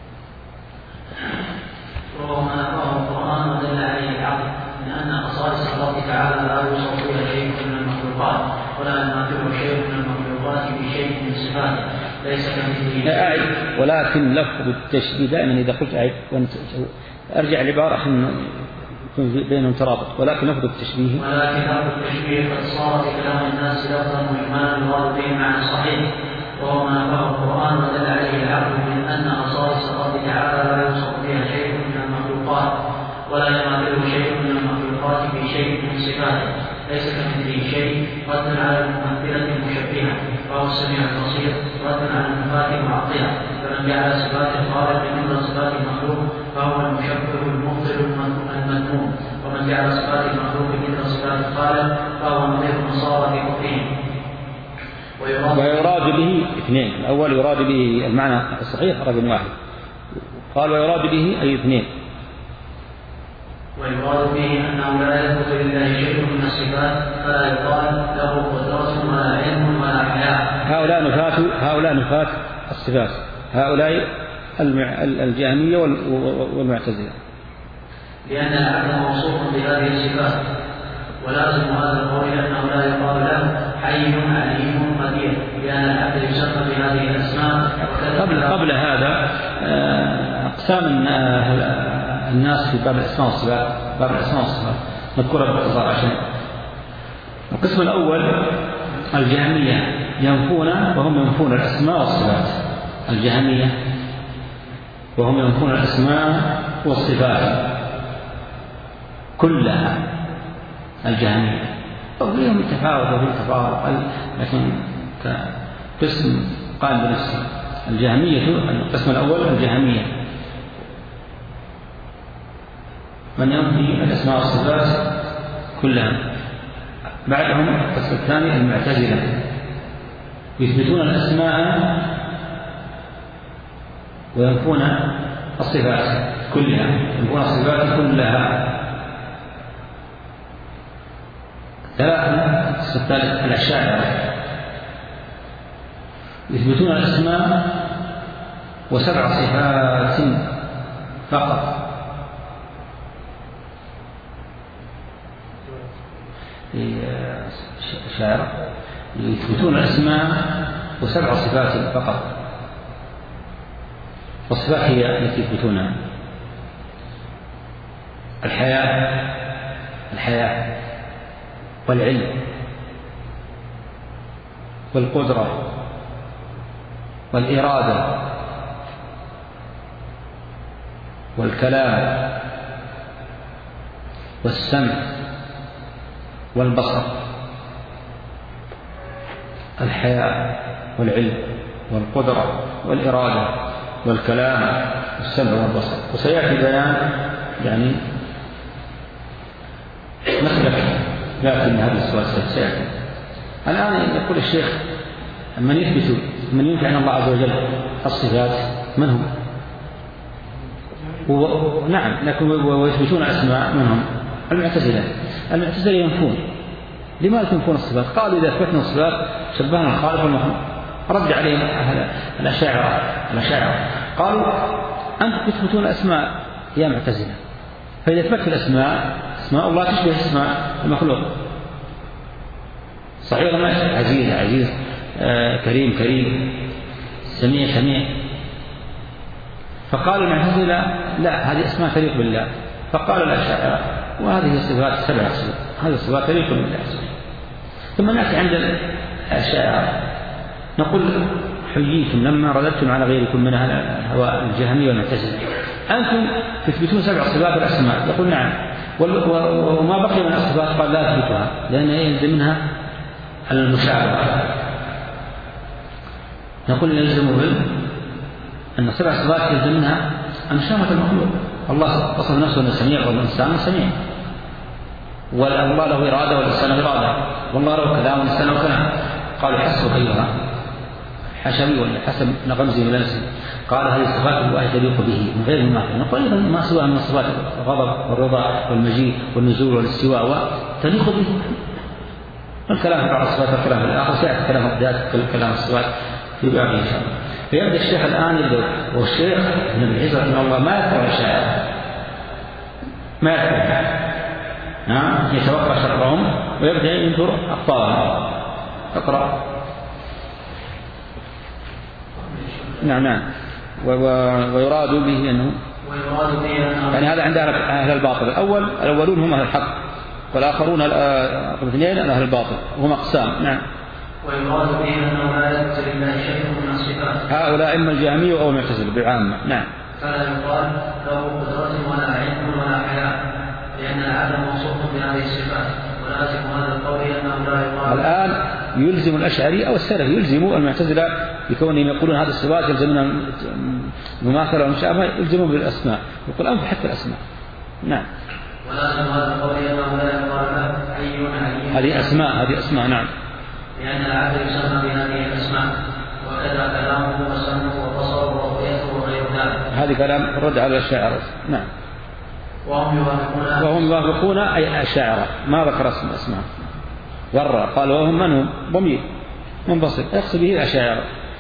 وهو ما نقرأه القرآن ودل عليه العقل من أن خصائص الله تعالى لا يوصف بها شيء من المخلوقات ولا يناظره شيء من المخلوقات بشيء من صفاته ليس كمثله شيء. ولكن لفظ التشبيه دائما إذا قلت أعد أرجع العبارة عشان يكون بينهم ترابط. ولكن لفظ التشبيه ولكن لفظ التشبيه قد صار في كلام الناس لفظا وإجمالا يراد به معنى صحيح، وهو ما نقرأه القرآن ودل عليه العقل من أن خصائص الله تعالى لا يوصف بها شيء من المخلوقات ولا يناظره شيء من المخلوقات بشيء من صفاته ليس كمثله شيء، ردا على الممثلة المشبهة فهو السميع البصير، ردا على الصفات المعطلة، فمن جعل صفات الخالق مثل صفات المخلوق فهو المشبه المبطل المذموم، ومن جعل صفات المخلوق مثل صفات الخالق فهو مثل النصارى في كفرهم. ويراد به اثنين، الأول يراد به المعنى الصحيح رجل واحد، قال ويراد به أي اثنين. ويراد به أنه لا يثبت لله شيء من الصفات فلا يقال له قدرة ولا علم ولا حياة. هؤلاء نفاة هؤلاء نفاة الصفات، هؤلاء الجهمية والمعتزلة، لأن العبد موصوف بهذه الصفات، ولازم هذا القول أنه لا يقال له حي عليم قدير، لأن العبد يسمى بهذه الأسماء. قبل قبل هذا أقسام الناس في باب الأسماء والصفات، باب الأسماء والصفات نذكرها باختصار عشان. القسم الأول الجهمية ينفون وهم ينفون الأسماء والصفات، الجهمية وهم ينفون الأسماء والصفات كلها، الجهمية وفيهم التفاوت وفي تفاوت لكن قسم قائم بنفسه. الجهمية القسم الأول الجهمية من ينفي الأسماء والصفات كلها. بعدهم القسم الثاني المعتزلة يثبتون الأسماء وينفون الصفات كلها، ينفون الصفات كلها. ثلاثة القسم الثالث الأشاعرة يثبتون الأسماء وسبع صفات فقط. الأشاعرة يثبتون الأسماء وسبع صفات فقط، والصفات هي التي يثبتونها: الحياة الحياة والعلم والقدرة والإرادة والكلام والسمع والبصر. الحياة والعلم والقدرة والإرادة والكلام والسمع والبصر. وسيأتي بيان يعني مسلك ذاتي من هذا السؤال سيأتي. الآن يقول الشيخ من يثبت من ينفي عن الله عز وجل الصفات من هم؟ نعم، لكن ويثبتون الأسماء من هم؟ المعتزلة. المعتزلة ينفون. لماذا تنفون الصفات؟ قالوا إذا أثبتنا الصفات شبهنا الخالق والمخلوق. رد عليهم الأشاعرة الأشاعرة قالوا أنتم تثبتون الأسماء يا معتزلة، فإذا أثبتوا الأسماء أسماء الله تشبه اسماء المخلوق. صحيح ولا ما؟ عزيز عزيز، آه كريم كريم، سميع سميع. فقال المعتزلة لا، هذه أسماء تليق بالله. فقال الأشاعرة وهذه الصفات سبع صفات، هذه الصفات تليق بالله. ثم نأتي عند الأشاعرة نقول حييتم لما رددتم على غيركم من الهواء الجهمي والمعتزلة، أنتم تثبتون سبع صفات الأسماء. يقول نعم، وما بقي من الصفات قال لا أثبتها لأن يلزم منها المشابهة. نقول يلزم أن سبع صفات يلزم منها المشابهة المخلوق. الله وصف نفسه أنه سميع والإنسان سميع، والله له إرادة والإنسان له إرادة، والله له كلام والإنسان له كلام. قالوا حسوا أيها حشوي ولا حسب نغمزي ملانسي. قال هذه صفات الله تليق به من غير الماثل. نقول أيضا ما سواها من صفات الغضب والرضا والمجيء والنزول والاستواء وتليق به. الكلام في بعض الصفات والكلام في الآخر سيأتي كلام الذات كلام الصفات في بعض إن شاء الله. فيبدأ الشيخ الآن يبدأ، والشيخ ابن العزة رحمه الله ما يذكر الأشاعرة، ما يذكر، نعم، يتوقع شرهم ويبدأ ينظر أخطارهم. اقرأ. نعم نعم. ويراد به أنه ويراد به أنه يعني هذا عند أهل الباطل. الأول الأولون هم أهل الحق، والآخرون الاثنين أهل الباطل، هم أقسام. نعم. ويراد به أنه لا يثبت لله شيء من الصفات. هؤلاء إما الجهمية أو المعتزلة بعامة. نعم. فلا يقال له قدرة ولا علم ولا حياة، لأن العدم موصوف بهذه الصفات، ولازم هذا القول أنه لا يقال. الآن يلزم الأشعري أو السلف يلزم المعتزلة بكونهم يقولون هذه الصفات يلزمنا المماثلة والمشابهة، يلزمون بالأسماء. يقول أنت حتى الأسماء. نعم. ولازم هذا القول أنه لا يقال له حي عليم. هذه أسماء هذه أسماء. نعم. لأن العبد يسمى بهذه الأسماء، وكذا كلامه وسمعه وبصره ورؤيته وغير ذلك. هذا كلام رد على الأشاعرة. نعم. وهم يوافقون وهم يوافقون أي أشاعرة ما ذكر اسم أسماء ورى. قال وهم من هم؟ ضمير منفصل يقصد به الأشاعرة.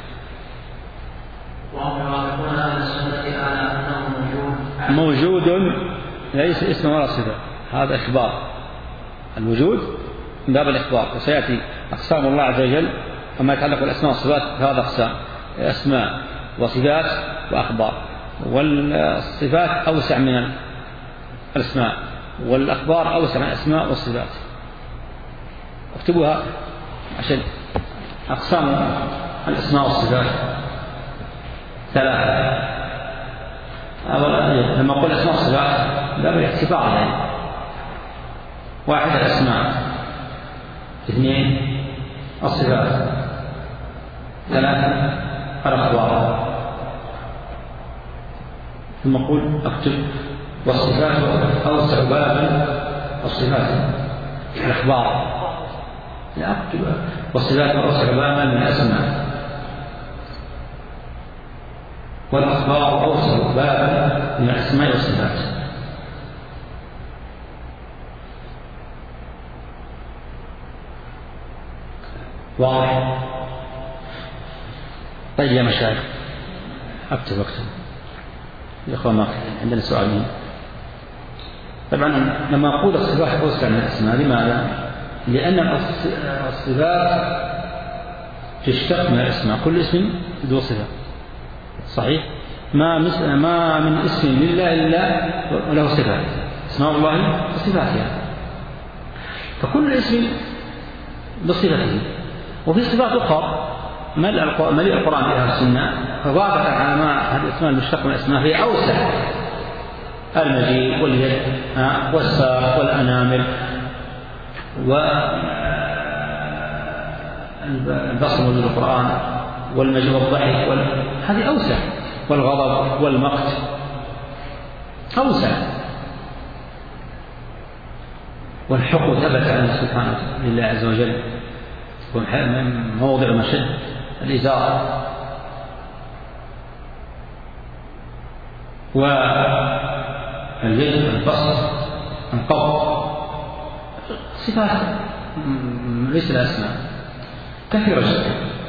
وهم يوافقون أهل السنة على أنه موجود موجود ليس اسم ولا صفة، هذا إخبار. الوجود من باب الإخبار، وسيأتي أقسام الله عز وجل وما يتعلق بالأسماء والصفات هذا أقسام: أسماء وصفات وأخبار. والصفات أوسع من الأسماء، والأخبار أوسع من الأسماء والصفات. اكتبوها عشان أقسام الأسماء والصفات ثلاثة. لما أقول أسماء والصفات باب الاعتبار يعني: واحد الأسماء، اثنين الصفات، ثلاثة الأخبار. ثم أقول أكتب والصفات أوسع بابا الصفات الأخبار. لا أكتب والصفات أوسع بابا من الأسماء، والأخبار أوسع بابا من الأسماء والصفات. واضح؟ طيب يا مشايخ أكتب أكتب يا أخوان، عندنا سؤال مهم. طبعا لما أقول الصفات أوسع من الأسماء، لماذا؟ لأن الصفات تشتق من الأسماء، كل اسم ذو صفة. صحيح؟ ما ما من اسم لله إلا له صفات، اسماء الله وصفاتها، فكل اسم بصفته. وفي صفات أخرى ملء القرآن بها السنة، فواقع على ما هذه الأسماء المشتقة من الأسماء هي أوسع: المجيء واليد والساق والأنامل والبصر موجود في القرآن، والمجيء والضحك وال... هذه أوسع، والغضب والمقت أوسع، والحق ثبت على سبحانه لله عز وجل، موضع مشد الإزار. واليد والبصر القبض، صفات ليس الأسماء كثيرة جدا.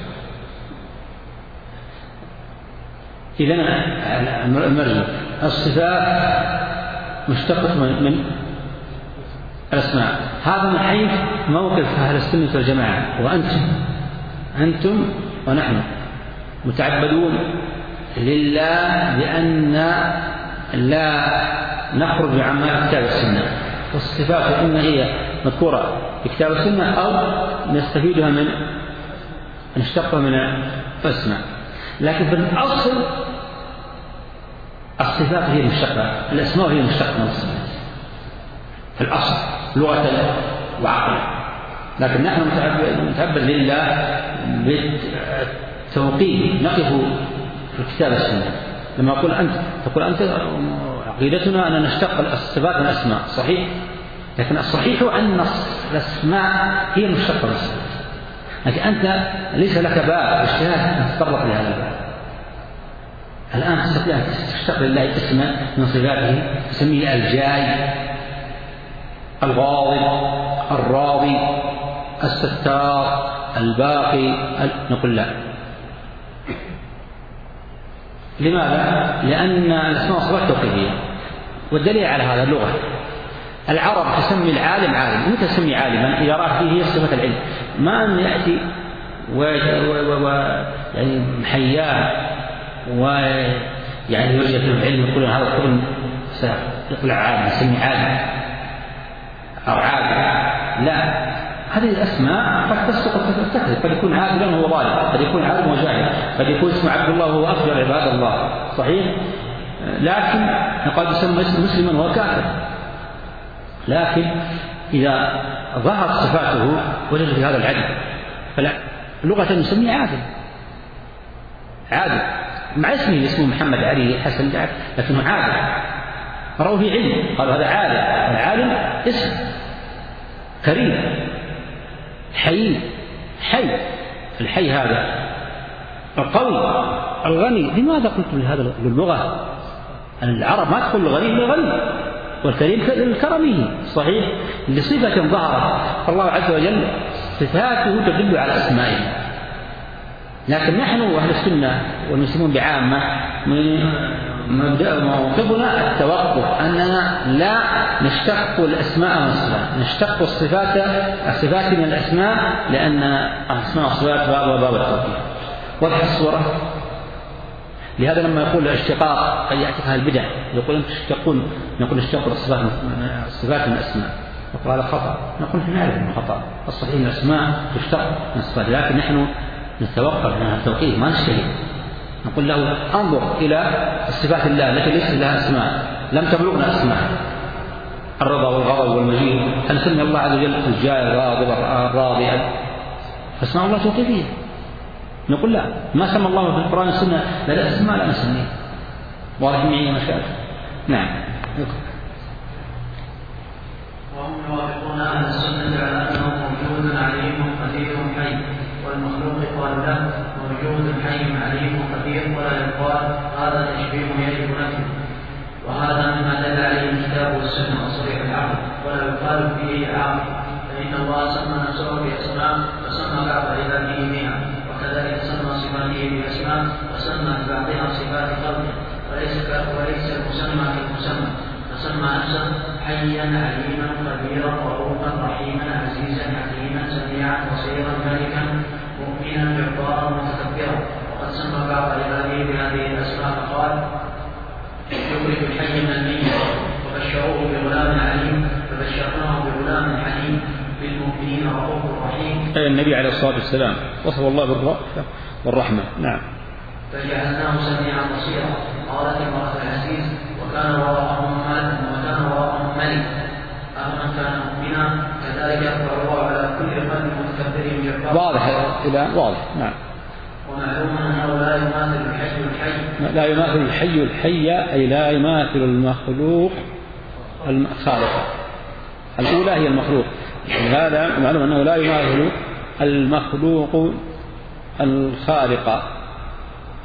إذن المرجع الصفات مشتقة من الأسماء. هذا من حيث موقف أهل السنة والجماعة. وأنتم أنتم ونحن متعبدون لله بأن لا نخرج عما كتاب السنة، والصفات إما هي مذكورة في كتاب السنة أو نستفيدها من نشتقها من الأسماء. لكن في الأصل الصفات هي المشتقة، الأسماء هي المشتقة من الصفات في الأصل لغة وعقلا. لكن نحن نتعبد لله بالتوقيت، نقف في كتاب السنة. لما أقول أنت تقول أنت عقيدتنا أن نشتق الصفات من الأسماء، صحيح؟ لكن الصحيح أن الأسماء هي المشتقة من الصفات. لكن أنت ليس لك باب اجتهاد أن تتطرق لهذا الباب. الآن تستطيع أن تشتق لله اسما من صفاته، تسميه الجاي، الغاضب، الراضي، الستار، الباقي. نقول لا. لماذا؟ لأن الأسماء صفات توقيفية، والدليل على هذا اللغة. العرب تسمي العالم عالم، متى تسمي عالما؟ إذا رأت فيه هي صفة العلم، ما أن يأتي و... و... و... يعني محياه ويعني يرجع في العلم يقول هذا الطفل يطلع عالم، يسمي عالم أو عالم. لا، هذه الأسماء قد تسقط تكذب. قد يكون عادلا وهو ظالم، قد يكون عالم وجاهل، قد يكون اسمه عبد الله وهو أفضل عباد الله، صحيح؟ لكن قد يسمى اسم مسلما وهو كافر. لكن إذا ظهرت صفاته وجد في هذا العدل، فلا لغة نسميه عادل، عادل مع اسمه اسمه محمد علي حسن جعفر، لكنه عادل، رأوا في علم قالوا هذا عالم. العالم اسم كريم حي، حي الحي هذا القوي الغني. لماذا قلت لهذا للغة؟ العرب ما تقول الغني إلا غني، والكريم لكرمه، صحيح؟ لصفة ظهرت، فالله عز وجل صفاته تدل على أسمائه. لكن نحن أهل السنة والمسلمون بعامة موقفنا التوقف، أننا لا نشتق الأسماء من الصفات، نشتق الصفات الصفات من الأسماء، لأن الأسماء والصفات باب وباب التوقيف. واضح الصورة؟ لهذا لما يقول الاشتقاق قد يأتيها البدع، يقول أنتم تشتقون، نقول نشتق الصفات الصفات من الأسماء، نقول هذا خطأ. نقول نحن نعرف أنه خطأ، الصحيح أن الأسماء تشتق من الصفات، لكن نحن نتوقف عن التوقيف، ما نشتهي. نقول له انظر إلى الصفات الله التي ليس لها أسماء، لم تبلغنا أسماء، الرضا والغضب والمجيد، أن سمي الله عز وجل الجاي الغاضب الراضي، فاسماء الله توقيفية. نقول لا، ما سمى الله في القرآن والسنة لا الأسماء لا نسميه. واضح معي مشاكل؟ نعم. وهم يوافقون أهل السنة على أنه موجود عليم قدير حي، والمخلوق قال له موجود حي عليم قدير، ولا يقال هذا تشبيه يجب نفيه. وهذا مما دل عليه الكتاب والسنة وصريح العقل، ولا يقال فيه عاقل، فإن الله سمى نفسه بأسماء وسمى بعض عباده بها، وكذلك سمى صفاته بأسماء وسمى بعضها صفات خلقه، وليس وليس المسمى كالمسمى، فسمى نفسه حيا عليما قديرا رؤوفا رحيما عزيزا حكيما سميعا بصيرا ملكا مؤمنا جبارا متكبرا. وقد سمى بعض عباده بهذه الأسماء فقال يخرج الحي من الميت، وبشروه بغلام عليم، فبشرناه بغلام حليم بالمؤمنين رؤوف رحيم. أي النبي عليه الصلاة والسلام وصف الله بالرأفة والرحمة. نعم. فجعلناه سميعا بصيرا. قالت امرأة العزيز وكان وراءهم ملك وكان وراءهم ملك أمن كان مؤمنا كذلك يرفع الله على كل قلب متكبر جبار. واضح إلى واضح. نعم. ومعلوم أنه لا يماثل الحي الحي لا يماثل الحي الحي أي لا يماثل المخلوق الخالق. الأولى هي المخلوق، هذا معلوم أنه لا يماثل المخلوق الخالق.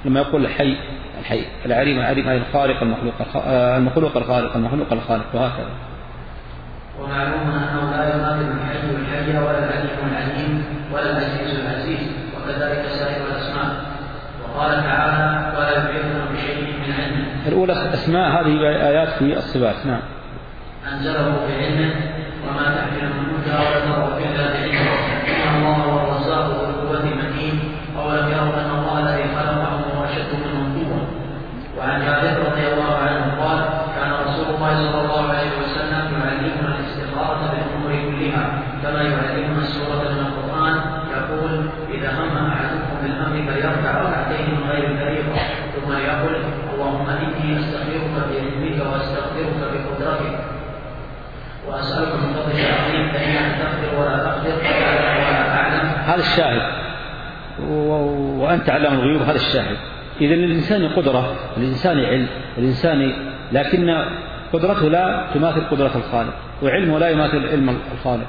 لما يقول الحي الحي العليم العليم أي الخالق المخلوق المخلوق الخالق المخلوق الخالق وهكذا. ومعلوم أنه لا يناقض الحي الحي ولا العليم العليم ولا العزيز العزيز وكذلك سائر الأسماء. وقال تعالى ولا يحيطون بشيء من علمه. الأولى أسماء هذه آيات في الصفات. نعم. أنزله بعلمه وما تحمل من أنثى ولا تضع إلا بعلمه إن الله هو الرزاق ذو القوة المتين أولم يروا أن الله الذي خلقهم هو أشد منهم قوة. وعن جابر رضي الله عنه قال كان رسول الله صلى الله عليه وسلم يعلمنا الاستخارة بالأمور كلها كما يعلمنا السورة من القرآن يقول إذا هم أحدكم بالأمر فليركع ركعتين من غير فريضة ثم يقول اللهم إني أستخيرك بعلمك وأستغفرك بقدرتك وأسألك من فضلك العظيم فإنك أن تغفر ولا تقدر ولا أعلم. هذا الشاهد وأنت علام الغيوب. هذا الشاهد. إذا الإنسان قدرة الإنسان علم الإنسان لكن قدرته لا تماثل قدرة الخالق وعلمه لا يماثل علم الخالق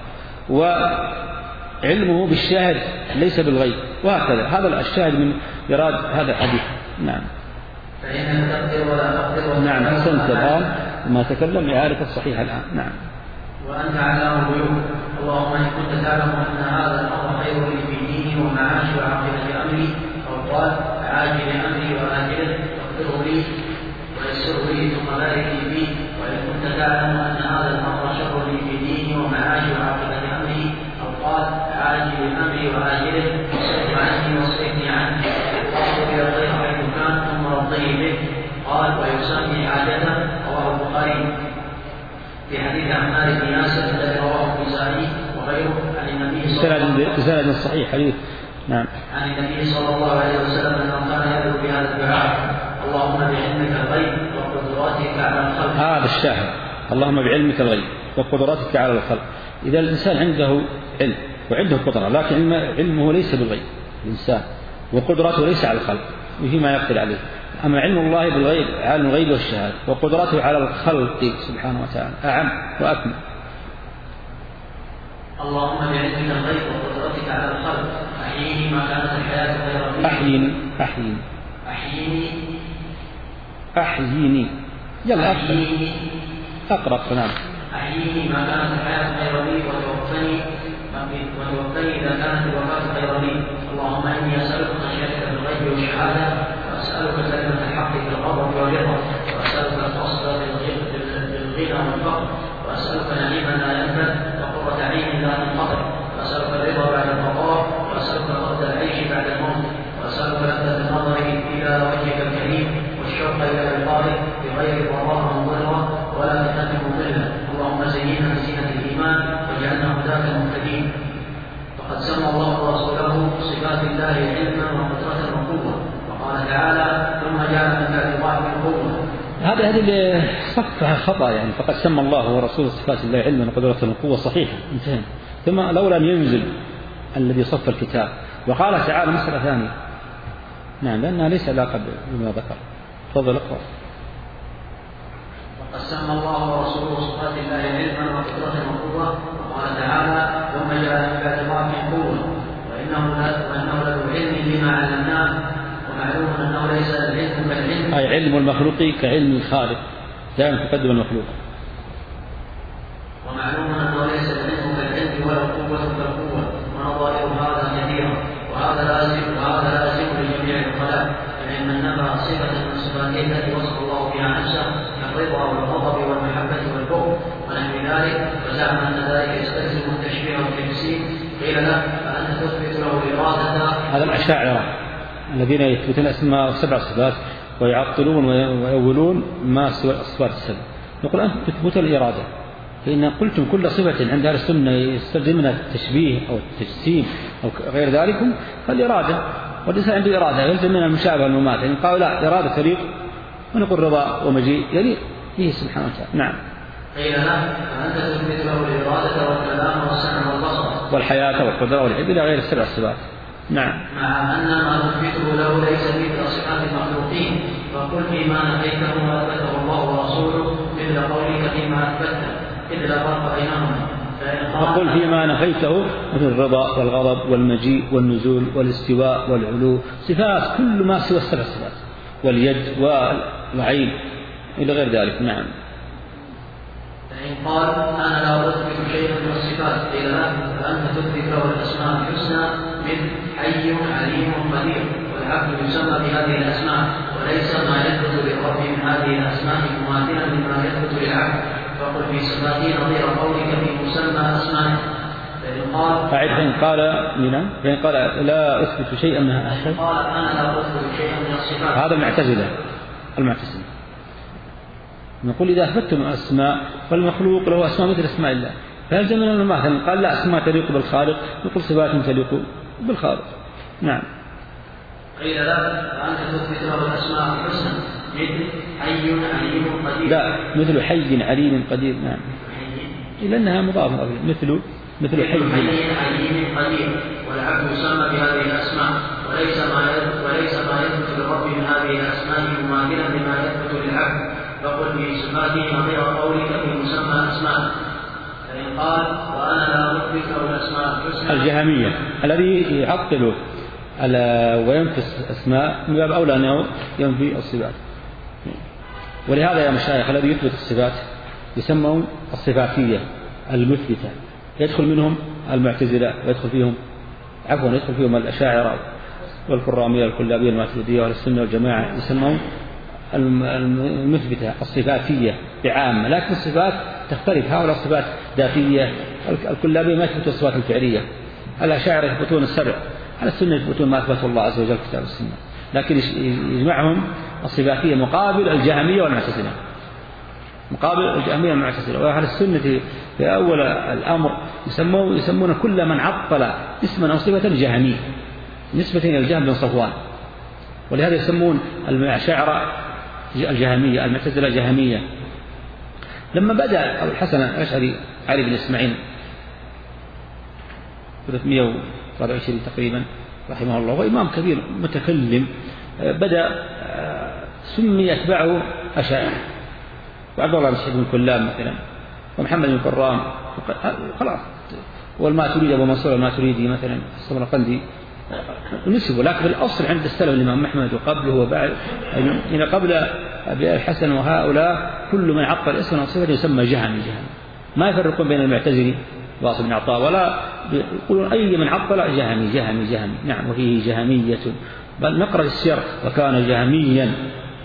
وعلمه بالشاهد ليس بالغيب وهكذا. هذا الشاهد من إراد هذا الحديث. نعم. فإنك تقدر ولا تقدر. نعم أحسنت الآن ما تكلم إعادة الصحيح الآن. نعم. وأنت علام الغيوب اللهم إن كنت تعلم أن هذا الأمر خير لي في ديني ومعاشي وعاقبة أمري أو قال عاجل أمري وآجله فاغفره لي ويسره لي ثم بارك لي فيه وإن كنت تعلم أن هذا الأمر شر لي في ديني ومعاشي وعاقبة أمري أو قال عاجل أمري وآجله فاصرف عني واصرفني عنه واصرف إلى الخير حيث كان ثم رضي به. قال ويسمي عادته رواه البخاري في حديث عمار بن ياسر الذي رواه البخاري وغيره عن النبي صلى الله عليه وسلم بسند صحيح حديث. نعم. عن النبي صلى الله عليه وسلم انه كان يدعو بهذا الدعاء اللهم بعلمك الغيب وقدراتك على الخلق. هذا الشاهد اللهم بعلمك الغيب وقدراتك على الخلق. إذا الإنسان عنده علم وعنده قدرة لكن علمه ليس بالغيب الإنسان وقدرته ليس على الخلق وفيما يقدر عليه. أما علم الله بالغيب عالم الغيب والشهادة وقدرته على الخلق سبحانه وتعالى أعم وأكمل. اللهم بعلمك الغيب وقدرتك على الخلق أحييني ما كانت الحياة خيرا لي. أحييني أحييني أحييني أحييني يلا أحييني أقرأ. نعم. أحييني ما كانت الحياة خيرا لي وتوفني وتوفني إذا كانت الوفاة خيرا لي. اللهم إني أسألك خشيتك في الغيب والشهادة وأسألك كلمة الحق في الغضب والرضا وأسألك الفصل بالغنى والفقر وأسألك نعيما لا ينفد وقرة عين لا تنقطع وأسألك الرضا بعد القضاء وأسألك رد العيش بعد الموت وأسألك لذة النظر إلى وجهك الكريم والشوق إلى لقائك بغير ضرار مضرة ولا فتنة مضلة. اللهم زينا بزينة الإيمان واجعلنا هداة مهتدين. فقد سمى الله ورسوله صفات الله علما وقدرة وقوة وقال تعالى ثم جعل من بعد ضعف قوة. هذا هذه اللي صفها خطأ يعني فقد سمى الله ورسوله صفات الله علما وقدرة وقوة صحيحة انتهى. ثم لولا أن ينزل الذي صف الكتاب. وقال تعالى مسألة ثانية. نعم لأنها ليس علاقة بما ذكر. تفضل اقرأ. وقد سمى الله ورسوله صفات الله علما وقدرة وقوة وقال تعالى ثم جعل من بعد ضعف قوة وإنه لذو علم لما علمناه ومعلوم أنه ليس العلم كالعلم. أي علم المخلوق كعلم الخالق دائما تقدم المخلوق. ومعلوم أنه ليس العلم كالعلم ولا القوة كالقوة ونظائر هذا كثيرة وهذا لازم وهذا لازم لجميع الخلق فإن من نفى صفة من صفاته التي وصف الله بها نفسه كالرضا والغضب والمحبة والبغض ونحو ذلك وزعم أن ذلك يستلزم التشبيه والتجسيم قيل له فأنت تثبت له الإرادة. هذا الأشاعرة الذين يثبتون أسماء سبع صفات ويعطلون ويؤولون ما سوى الصفات السبع. نقول أنت تثبت الإرادة فإن قلتم كل صفة عند أهل السنة يستلزمنا التشبيه أو التجسيم أو غير ذلك فالإرادة والإنسان عنده إرادة يلزم منها المشابهة المماثل يعني قالوا لا إرادة تليق ونقول رضا ومجيء يليق به سبحانه وتعالى. نعم. قيل له فأنت تثبت له الإرادة والكلام والسمع والبصر والحياة والقدرة والعلم إلى غير السبع الصفات. نعم. مع أن ما نثبته له ليس مثل صفات المخلوقين فقل فيما نفيته وأثبته الله ورسوله مثل قولك فيما أثبته إذ لا فرق بينهما فقل فيما نفيته مثل الرضا والغضب والمجيء والنزول والاستواء والعلو، صفات كل ما سوى السبع صفات، واليد والعين إلى غير ذلك. نعم. فإن قال أنا لا أثبت شيئا من الصفات قيل له فأنت تثبت له الأسماء الحسنى مثل حي عليم قدير، والعبد يسمى بهذه الأسماء وليس ما يثبت للرب من هذه الأسماء مماثلا لما يثبت للعبد، فقل في صفاته نظير قولك في مسمى أسمائه. فإن قال فإن قال لنا فإن قال لا أثبت شيئا من الصفات قال أنا لا أثبت شيئا من الصفات، هذا المعتزلة المعتزلة نقول إذا أثبتم أسماء فالمخلوق له أسماء مثل أسماء الله، فيلزم من مثلا قال لا أسماء تليق بالخالق نقول صفات تليق بالخالق. نعم. قيل لا فأنت تثبت له الأسماء الحسنى مثل حي عليم قدير. لا مثل حي عليم قدير. نعم. لأنها مضافة مثل مثل حي عليم قدير، والعبد يسمى بهذه الأسماء وليس ما وليس ما يثبت للرب من هذه الأسماء مماثلا لما يثبت للعبد، فقل في صفاته نظير قولك في مسمى أسماء. فإن قال وأنا لا أثبت له الأسماء الحسنى الجهمية الذي يعطل وينفي الأسماء من باب أولى أنه ينفي الصفات. ولهذا يا مشايخ الذي يثبت الصفات يسمون الصفاتية المثبتة، يدخل منهم المعتزلة ويدخل فيهم عفوا يدخل فيهم الأشاعرة والكرامية الكلابية الماتريدية والسنة والجماعة، يسمون المثبتة الصفاتية بعامة، لكن الصفات تختلف، هؤلاء الصفات ذاتية، الكلابية ما يثبتون الصفات الفعلية، الأشاعرة يثبتون السبع، على السنة يثبتون ما أثبته الله عز وجل في كتاب السنة، لكن يجمعهم الصفاتية مقابل الجهمية والمعتزلة، مقابل الجهمية والمعتزلة. وأهل السنة في أول الأمر يسمون يسمون كل من عطل اسما أو صفة جهمي نسبة إلى الجهم بن صفوان، ولهذا يسمون الأشاعرة الجهمية، المعتزلة جهمية. لما بدأ أبو الحسن الأشعري علي بن إسماعيل ثلاثمائة وأربعة وعشرين تقريبا رحمه الله، وإمام كبير متكلم، بدأ سمي أتباعه أشاعرة، وعبد الله بن شهيد بن كلاب مثلا ومحمد بن كرام خلاص، والماتريدي أبو منصور الماتريدي مثلا السمرقندي نسبوا، لكن الأصل عند السلف الإمام أحمد وقبله وبعد إلى قبل أبي الحسن وهؤلاء كل من عطل اسما أو صفة يسمى جهمي جهمي، ما يفرقون بين المعتزلي واصل بن عطاء ولا يقولون أي من عطل جهمي جهمي جهمي. نعم. وفيه جهمية، بل نقرأ السير وكان جهميا،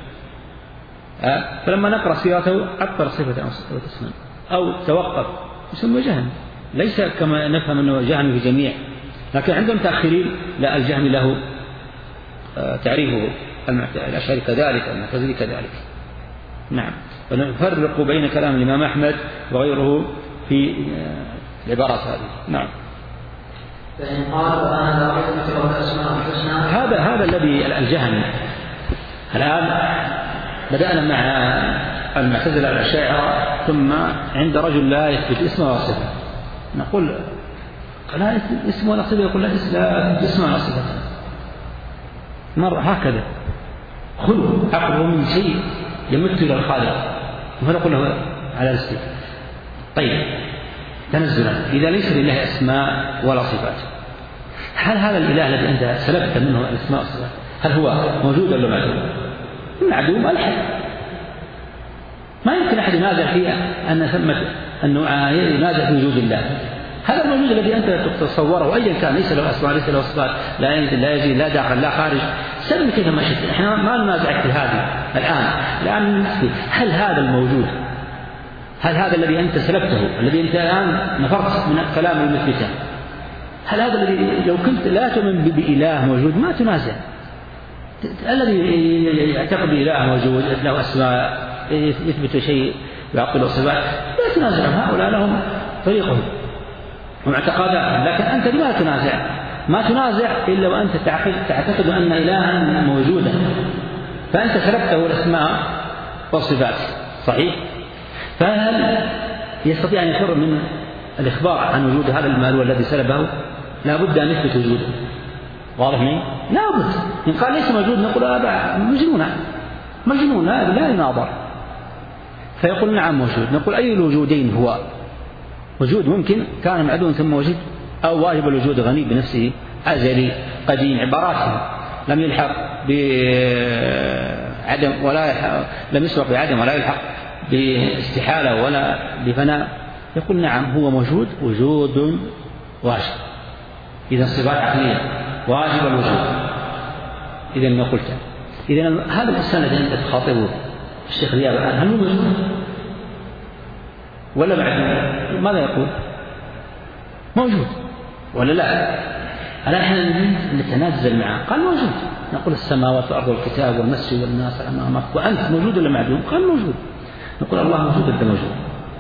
أه؟ فلما نقرأ سيرته عطل صفة أو صفة اسما أو توقف يسمى جهمي، ليس كما نفهم أنه جهمي في جميع، لكن عندهم تأخيرين لا الجهم له تعريفه، الأشعري كذلك المعتزلي كذلك. نعم. ونفرق بين كلام الإمام أحمد وغيره في العبارات هذه. نعم. فإن قال وأنا لا أثبت له الأسماء الحسنى هذا هذا الذي الجهم. الآن بدأنا مع المعتزلة الأشاعرة، ثم عند رجل لا يثبت اسمه وصفه نقول لا اسم ولا صفة، يقول لا اسم ولا صفة، مرة هكذا خلو عقله من شيء يمت إلى الخالق فنقول له على الاسم. طيب تنزلا إذا ليس لله أسماء ولا صفات، هل هذا الإله الذي أنت سلبت منه الأسماء والصفات هل هو موجود ولا معدوم؟ معدوم ألحد، ما يمكن أحد ينازع فيه أن ثمة أنه ينازع في وجود الله. هذا الموجود الذي أنت تتصوره أيا كان ليس له أسماء ليس له صفات لا ينزل لا يجي لا داخل لا خارج، سلم كيف ما شئت، احنا ما ننازعك في هذه الآن. الآن هل هذا الموجود، هل هذا الذي أنت سلبته الذي أنت الآن نفرت من كلام المثبتة، هل هذا الذي لو كنت لا تؤمن بإله موجود ما تنازع، الذي يعتقد بإله موجود له أسماء يثبت شيء يعطل صفات لا تنازع، هؤلاء لهم طريقهم ومعتقدات، لكن أنت ما تنازع ما تنازع إلا وأنت تعتقد أن إلها موجودا، فأنت سلبته الأسماء والصفات صحيح. فهل يستطيع أن يفر من الإخبار عن وجود هذا المال الذي سلبه؟ لا بد أن يثبت وجوده، واضح لي؟ لا بد. إن قال ليس موجود نقول هذا مجنون مجنون لا يناظر، فيقول نعم موجود، نقول أي الوجودين هو؟ وجود ممكن كان معدوم ثم وجد، أو واجب الوجود غني بنفسه أزلي قديم، عبارات لم يلحق بعدم ولا يلحق، لم يسبق بعدم ولا يلحق باستحالة ولا بفناء. يقول نعم هو موجود وجود واجب، إذا صفات عقلية واجب الوجود. إذا ما قلت إذا هذا الإنسان الذي أنت تخاطبه الشيخ رياض الآن هل هو موجود ولا معدوم؟ ماذا يقول؟ موجود ولا لا؟ الآن احنا نتنازل معه، قال موجود. نقول السماوات والأرض والكتاب والمسجد والناس أمامك، وأنت موجود ولا معدوم؟ قال موجود. نقول الله موجود أنت موجود،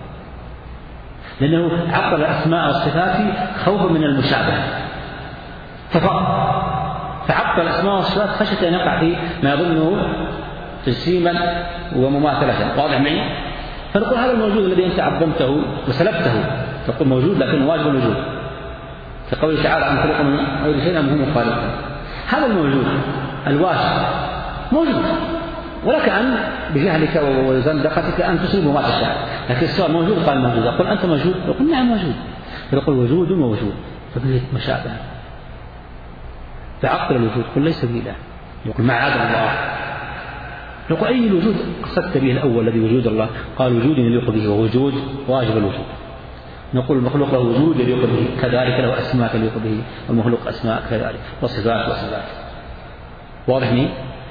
لأنه عطل الأسماء والصفات خوفا من المشابهة ففقط، فعطل الأسماء والصفات خشية أن يقع في ما يظنه تجسيما ومماثلة. واضح معي؟ فنقول هذا الموجود الذي أنت عظمته وسلبته تقول موجود لكن واجب الوجود، كقوله تعالى أن خلق من غير شيء أم هم خالقون. هذا الموجود الواجب موجود، ولك أن بجهلك وزندقتك أن تصيبه ما تشاء، لكن السؤال موجود قال موجود، يقول أنت موجود؟ يقول نعم موجود، فيقول وجود ووجود فبه مشابهة، تعطل الوجود قل ليس بإله، يقول معاذ الله. نقول أي الوجود قصدت به الأول الذي وجود الله؟ قال وجود يليق به ووجود واجب الوجود. نقول المخلوق له وجود يليق به، كذلك له أسماء يليق به، والمخلوق أسماء كذلك وصفات وصفات. واضح لي؟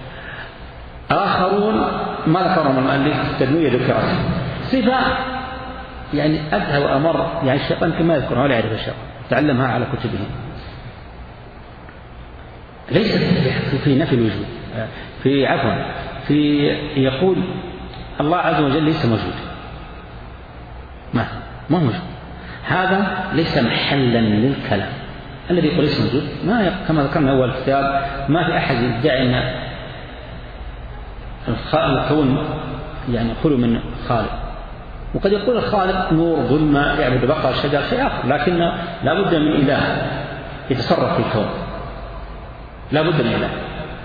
آخرون ما ذكرهم المؤلف التدمية ذكرت صفة يعني أدهى وأمر، يعني الشيطان كما يذكرها ولا يعرف الشيطان، تعلمها على كتبهم. ليس في نفي الوجود، في عفوا في يقول الله عز وجل ليس موجود، ما ما موجود، هذا ليس محلا للكلام. الذي يقول ليس موجود ما كما ذكرنا أول كتاب ما في أحد يدعي أن الكون يعني خلو من خالق، وقد يقول الخالق نور ظلمة يعبد بقر شجر شيء آخر، لكن لا بد من إله يتصرف في الكون، لا بد من إله.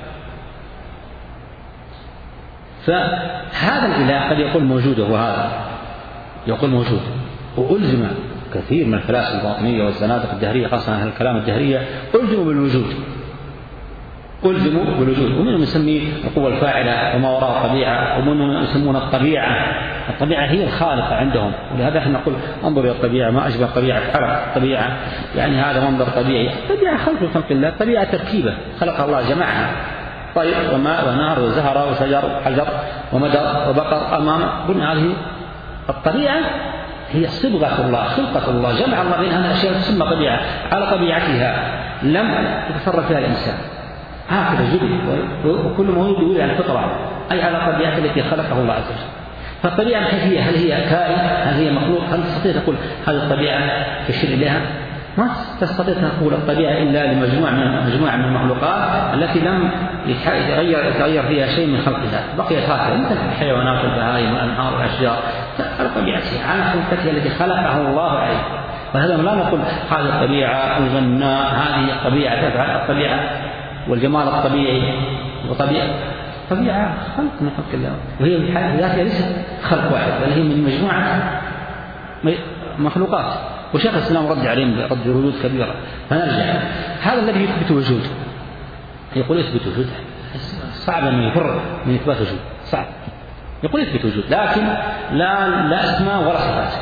فهذا الإله قد يقول موجود، وهو هذا يقول موجود، وألزم كثير من الفلاسفة الباطنية والزنادقة الدهرية خاصة أهل الكلام الدهرية ألزموا بالوجود، ألزموا بالوجود، ومنهم يسمي القوة الفاعلة وما وراء الطبيعة، ومنهم يسمون الطبيعة. الطبيعة هي الخالقة عندهم، ولهذا احنا نقول انظر إلى الطبيعة ما أشبه طبيعة حرق الطبيعة، يعني هذا منظر طبيعي. الطبيعة خلق خلق الله، الطبيعة تركيبة خلق الله جمعها، طير وماء ونهر وزهرة وشجر وحجر ومدر وبقر أمام، قلنا هذه الطبيعة هي صبغة الله خلقة الله، جمع الله بين هذه الأشياء تسمى طبيعة على طبيعتها لم يتصرف فيها الإنسان، هكذا جبل، وكل مولود يولد على الفطرة أي على طبيعته التي خلقه الله عز وجل. فالطبيعة الحيثية هل هي كائن؟ هل هي مخلوق؟ هل تستطيع تقول هذه الطبيعة تشير إليها؟ ما تستطيع تقول الطبيعة إلا لمجموعة من مجموعة من المخلوقات التي لم يتغير يتغير فيها شيء من خلقها، بقيت هكذا مثل الحيوانات والبهائم والأنهار والأشجار على طبيعتها على خلقتها التي خلقها الله عليه. وهذا لا نقول هذه الطبيعة الغناء، هذه الطبيعة تفعل الطبيعة والجمال الطبيعي وطبيعة طبيعة خلق من خلق الله، وهي ذاتها ليست خلق واحد بل هي من مجموعة مخلوقات. وشيخ الإسلام رد عليهم رد ردود كبيرة. فنرجع هذا الذي يثبت وجود، يقول يثبت وجود صعب أن يفر من إثبات وجود، صعب يقول يثبت وجود لكن لا لا أسماء ولا صفات.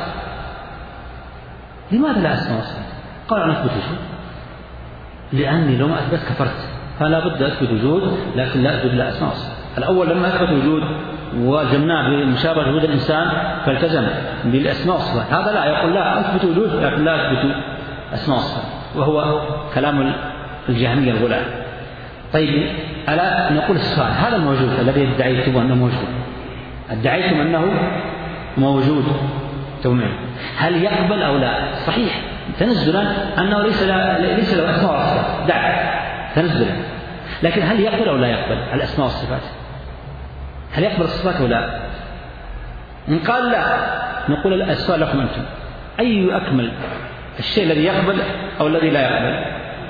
لماذا لا أسماء ولا صفات؟ قال أنا أثبت وجود لأني لو ما أثبت كفرت، فلا بد أثبت وجود لكن لا أثبت لا أسماء وصفات. الأول لما أثبت وجود وجمناه بمشابهة وجود الإنسان فالتزم بالأسماء والصفات، هذا لا يقول لا أثبت وجود لكن لا أثبت أسماء وصفات، وهو كلام الجهمية الغلاة. طيب ألا نقول السؤال هذا الموجود الذي ادعيتم أنه موجود، ادعيتم أنه موجود تومين، هل يقبل أو لا؟ صحيح تنزلا أنه ليس له ليس له أسماء وصفات، دع تنزلا، لكن هل يقبل أو لا يقبل الأسماء والصفات؟ هل يقبل الصفات أو لا؟ إن قال لا نقول السؤال لكم أنتم، أي أكمل الشيء الذي يقبل أو الذي لا يقبل؟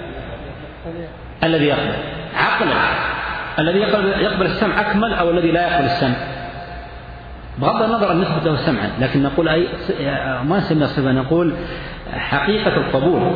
الذي يقبل عقلا، الذي يقبل, يقبل السمع أكمل أو الذي لا يقبل السمع؟ بغض النظر أن نثبت له سمعا، لكن نقول أي ما نسميها صفة، نقول حقيقة القبول،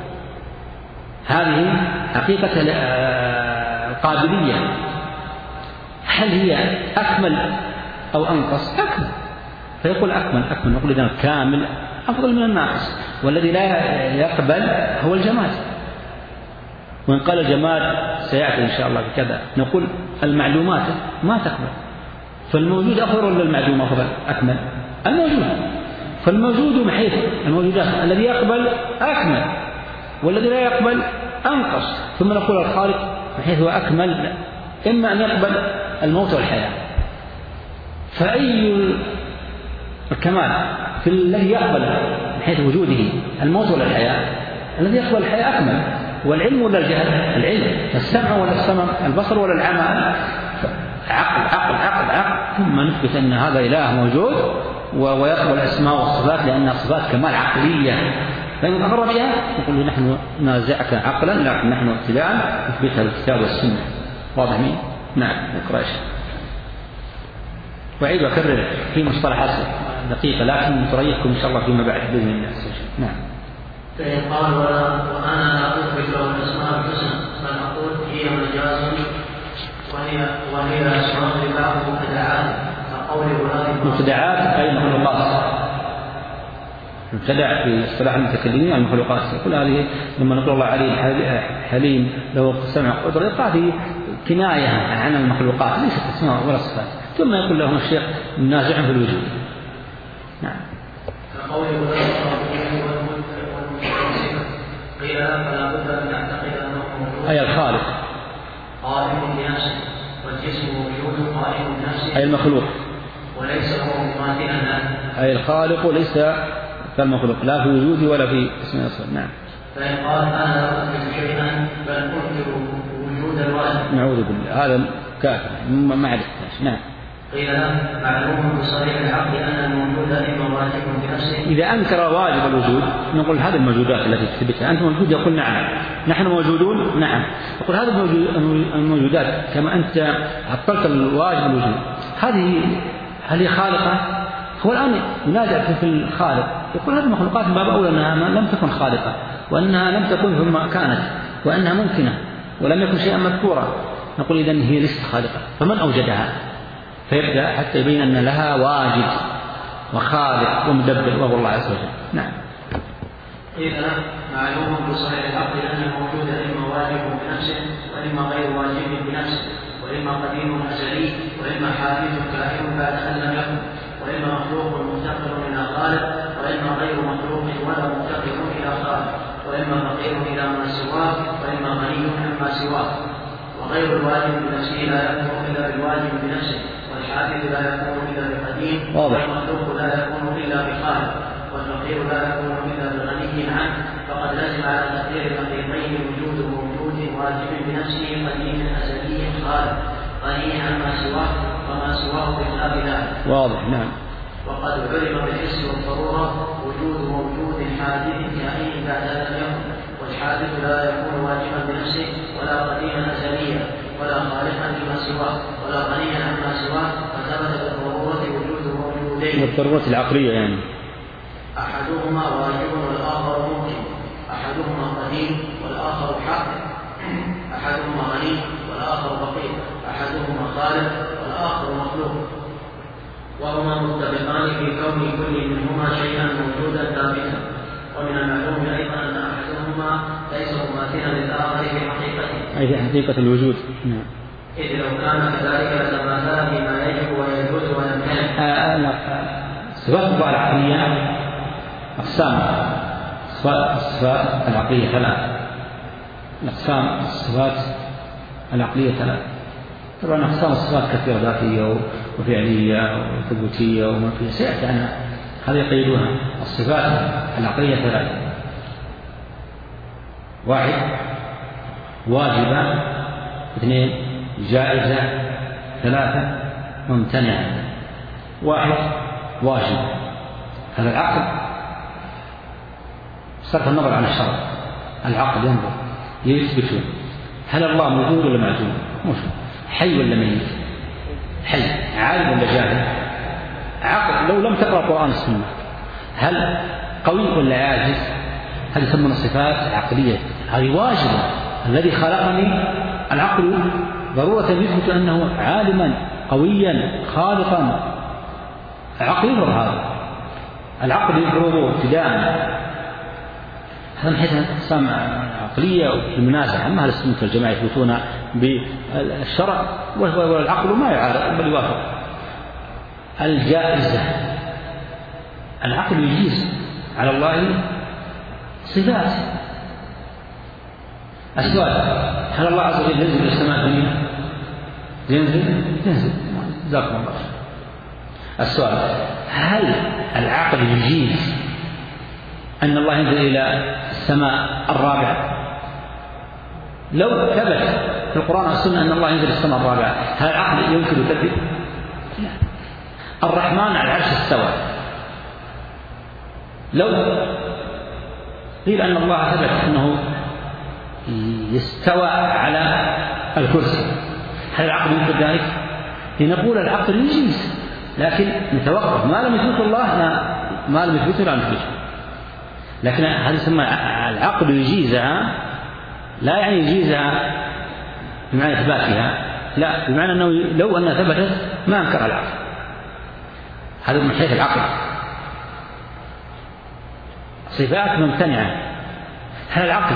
هذه حقيقة القابلية، هل هي أكمل أو أنقص؟ أكمل، فيقول أكمل أكمل، نقول إذا كامل أفضل من الناقص، والذي لا يقبل هو الجماد. وإن قال الجماد سيأتي إن شاء الله بكذا، نقول المعلومات ما تقبل، فالموجود أفضل ولا المعدوم أفضل أكمل؟ الموجود، فالموجود من حيث الموجودات الذي يقبل أكمل والذي لا يقبل أنقص، ثم نقول الخالق من حيث هو أكمل إما أن يقبل الموت والحياة، فأي الكمال في الذي يقبل من حيث وجوده الموت ولا الحياة؟ الذي يقبل الحياة أكمل. والعلم ولا الجهل؟ العلم. السمع ولا السمع؟ البصر ولا العمى؟ عقل عقل عقل عقل. ثم نثبت أن هذا إله موجود ويقبل الأسماء والصفات لأنها صفات كمال عقلية، فإن أقر بها نقول نحن نازعك عقلا، لكن نحن ابتداء نثبتها بالكتاب والسنة. واضح مين؟ نعم. اقرأ. وأعيد وأكرر في مصطلحات دقيقة لكن تريحكم إن شاء الله فيما بعد بإذن الله. نعم. فإن قال وأنا لا أثبت له الأسماء الحسنى بل أقول هي مجاز وهي وهي أسماء لله مبتدعات كقول ولاد مبتدعات أي مخلوقات. مبتدع في اصطلاح المتكلمين عن المخلوقات، يقول هذه لما نقول الله عليه حليم له سمع قدر يقع في كناية عن المخلوقات ليست اسماء ولا صفات، ثم يقول لهم الشيخ نازع في الوجود. نعم. كقول ولاد قيل فلا بد أن نعتقد أنه موجود أي الخالق قائم بنفسه، والجسم موجود قائم بنفسه أي المخلوق، وليس هو مماثلا له أي الخالق ليس كالمخلوق لا في وجوده ولا في اسمه الصفات. نعم. فإن قال أنا لا أثبت شيئا بل أنكر وجود الواجب نعوذ بالله هذا كافر ما عرف. نعم. قيل له معلوم بصريح العقل أن الموجود إما واجب بنفسه. إذا أنكر واجب الوجود نقول هذه الموجودات التي تثبتها أنت موجود، يقول نعم. نحن موجودون نعم. يقول هذه الموجودات كما أنت عطلت الواجب الوجود هذه هل هي خالقة؟ هو الآن ينازع في الخالق، يقول هذه المخلوقات من باب أولى أنها لم تكن خالقة، وأنها لم تكن ثم كانت، وأنها ممكنة ولم يكن شيئا مذكورا. نقول إذن هي ليست خالقة، فمن أوجدها؟ فيبدأ حتى يبين أن لها واجد وخالق ومدبر وهو الله عز وجل. نعم. قيل له معلوم بصريح العقل أن الموجود إما واجب بنفسه وإما غير واجب بنفسه، وإما قديم أزلي وإما حادث كائن بعد أن لم يكن، وإما مخلوق مفتقر إلى خالق وإما غير مخلوق ولا مفتقر إلى خالق، وإما فقير إلى ما سواه وإما غني عما سواه. وغير الواجب بنفسه لا يكون إلا بالواجب بنفسه، والحادث لا يكون إلا بقديم، والمخلوق لا يكون إلا بخالق، والفقير لا يكون إلا بغني عنه. فقد لزم على تقدير النقيضين وجود موجود واجب بنفسه قديم أزلي خالق غني عما سواه وما سواه بخلاف ذلك. واضح. نعم. وقد علم بالحس والضرورة وجود موجود حادث كائن بعد أن يكن، والحادث لا يكون واجبا بنفسه ولا قديما أزليا ولا خالقا لما سواه ولا غنيا عما سواه، فثبت بالضرورة وجود موجودين. والضرورة العقلية يعني أحدهما واجب والآخر ممكن، أحدهما قديم والآخر حاكم، أحدهما غني والآخر فقير، أحدهما خالق والآخر مخلوق، وهما متفقان في كون كل منهما شيئا موجودا ثابتا. ومن المعلوم أيضا أن أحدهما ليس مماثلا للآخر في حقيقته، أي في حقيقة الوجود. نعم. إذ لو كان كذلك لتماثلا فيما يجب ويجوز ويمتنع. صفات الله العقلية أقسام. الصفات العقلية ثلاث أقسام. الصفات العقلية ثلاث. طبعا أقسام الصفات كثيرة، ذاتية وفعلية وثبوتية ومنفية سيأتي عنها، هذه يقيدونها. الصفات العقلية ثلاث: واحد واجبة، اثنين جائزة، ثلاثة ممتنعة. واحد واجب، هذا العقل صرف النظر عن الشرع، العقل ينظر يثبت هل الله موجود ولا معدوم، موجود، حي ولا ميت، حي، عالم ولا جاهل، عقل لو لم تقرأ القرآن والسنة هل قوي ولا عاجز؟ هذه يسمونها صفات عقلية، هذه واجبة. الذي خلقني العقل ضرورة يثبت أنه عالما قويا خالقا. عقل يظهر هذا، العقل يظهر ابتداء. هذا من حيث أقسام عقلية والمنازعة. أما أهل السنة والجماعة يثبتون بالشرع والعقل ما يعارض بل يوافق. الجائزة، العقل يجيز على الله صفات. السؤال: هل الله عز وجل ينزل إلى السماء الدنيا؟ ينزل ينزل جزاكم الله. السؤال: هل العقل يجيز أن الله ينزل إلى السماء الرابعة؟ لو ثبت في القرآن والسنة أن الله ينزل إلى السماء الرابعة هل العقل يمكن يكذب؟ لا. الرحمن على العرش استوى، لو قيل أن الله ثبت أنه يستوى على الكرسي هل العقل يمكن ذلك؟ لنقول العقل يجيز، لكن نتوقف. ما لم يثبت الله لا، ما لم يثبته لا نثبته. لكن هذا يسمى العقل يجيزها، لا يعني يجيزها بمعنى إثباتها، لا، بمعنى أنه لو أنها ثبتت ما أنكر العقل. هذا من حيث العقل. صفات ممتنعة. هل العقل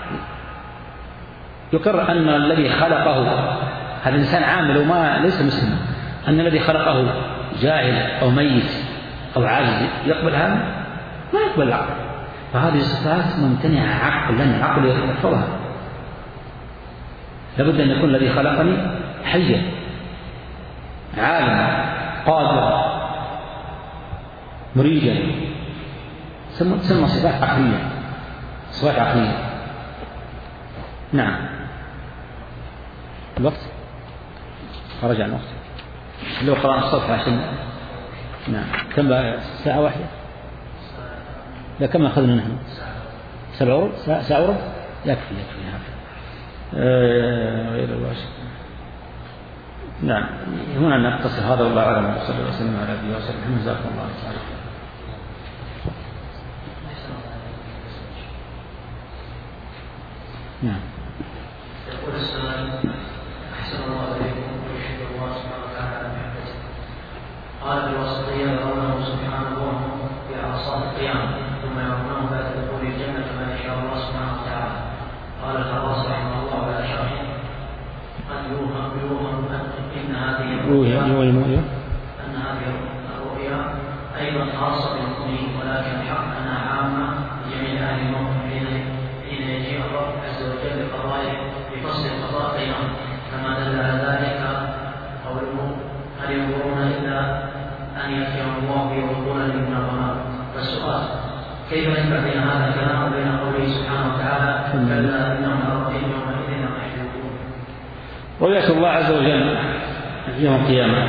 يقر أن الذي خلقه هذا الإنسان عامل وما ليس مسلم، أن الذي خلقه جاهل أو ميت أو عاجز، يقبل هذا؟ ما يقبل العقل. فهذه الصفات ممتنعة عقل، لأن العقل يرفضها. لابد أن يكون الذي خلقني حيا عالما قادرا مريدا. تسمى صفات عقلية، صفات عقلية. نعم. الوقت خرج عن الوقت. لو قرأنا الصفحة عشان نعم. كم بقى؟ ساعة واحدة؟ لا، كم أخذنا نحن؟ سبع ورب؟ ساعة ورب؟ يكفي يكفي هذا. آه غير الواجب. نعم. هنا نقتصر هذا والله أعلم. وصلى الله وسلم على نبينا وسلم. جزاكم الله خيرا. نعم. يقول السائل: أحسن الله إليكم ويشهد الله سبحانه وتعالى بحمده. قال الوسطية يرونه سبحانه وهم في عرصات القيامة، ثم يرونه بعد دخول الجنة كما يشاء الله سبحانه وتعالى. قال الخراس رحمه الله على شرحه: قد يوهم يوهم إن هذه الرؤيا أن هذه الرؤيا أيضا خاصة بالمؤمنين، ولكن الحق أنها عامة لجميع أهل الموقف حين يجيء الرب عز وجل بقضائه بفصل القضاء بينهم، كما دل على ذلك قوله: هل ينظرون إلا أن يأتيهم الله بيوم للمنظمات. فالسؤال: كيف يجمع بين هذا الكلام وبين قوله سبحانه وتعالى: كلا إنهم عن ربهم يومئذ لمحجوبون؟ رؤية الله عز وجل يوم القيامة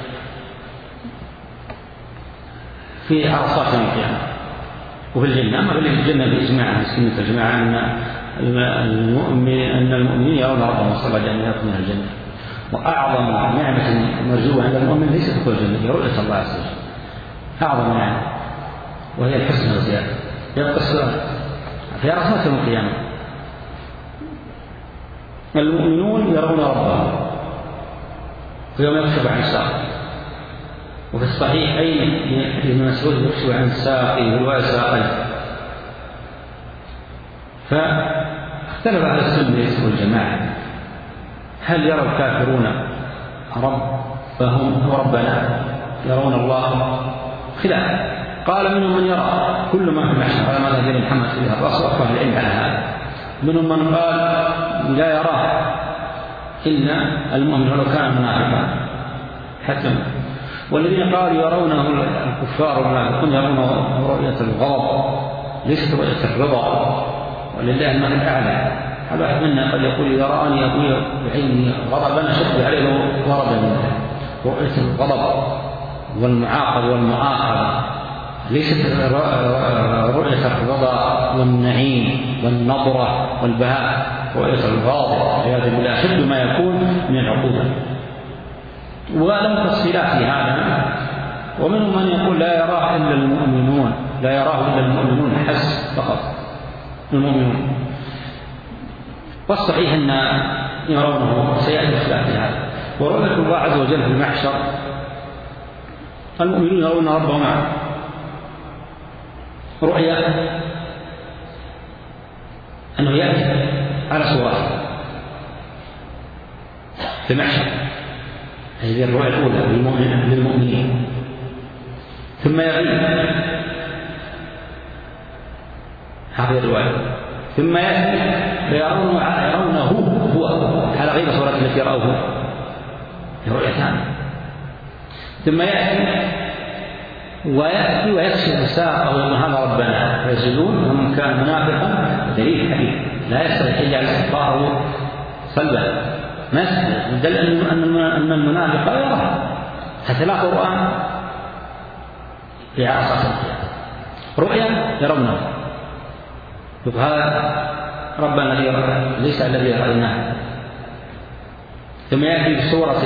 في عرصات يوم القيامة وفي الجنة. أما في الجنة بإجماع السنة الجماعة أن المؤمن أن المؤمنين يرون ربهم صلى الله عليه وسلم من الجنة. وأعظم نعمة مرجوة عند المؤمن ليس دخول الجنة، رؤية الله عز وجل أعظم نعمة، وهي الحسن والزيادة. يبقى السؤال: في عرصات يوم القيامة المؤمنون يرون ربهم ويوم يكشف عن ساقه، وفي الصحيحين ابن مسعود يكشف عن ساقه ورواية ساقيه. فاختلف أهل السنة والجماعة هل يرى الكافرون ربهم وربنا يرون الله؟ خلاف. قال: منهم من يرى كل ما في المحشر على ما ذهب محمد فيها الرأس وأخوة العلم على هذا. منهم من قال لا يراه إلا المؤمن ولو كان منافقا حتما. والذين قالوا يرونه الكفار والمنافقون يرونه رؤية الغضب ليست رؤية الرضا، ولله المثل الأعلى. هذا واحد منا قد يقول: إذا رآني أبوي بعيني غضبا أشد عليه ضربا منه. رؤية الغضب والمعاقبة والمؤاخذة ليست رؤية الرضا والنعيم والنظرة والبهاء. رؤية الغاضب عياذا بالله أشد ما يكون من العقوبة. ولهم تفصيلات في هذا ومنهم من يقول لا يراه إلا المؤمنون، لا يراه إلا المؤمنون حسب فقط المؤمنون. والصحيح أن يرونه سيأتي الخلاف في هذا. ورؤية الله عز وجل في المحشر المؤمنون يرون ربهم رؤية أنه يأتي على صورته في المحشر، هذه الرؤية الأولى للمؤمنين. ثم يغيب، هذه الرؤية. ثم يأتي فيرونه هو على غير صورته التي يرونه، رؤية ثانية. ثم يأتي ويأتي ويكشف ساقه ويقول هذا ربنا فيسجدون. ومن كان منافقا دليل حديث لا يستطيع يجعل استغفاره صلبا، ما يستطيع، دل أن المنافق يرى حتى لا قرآن في أساس القيامة رؤيا يرونه، يقول هذا ربنا الذي ليس الذي رأيناه. ثم يأتي بصورة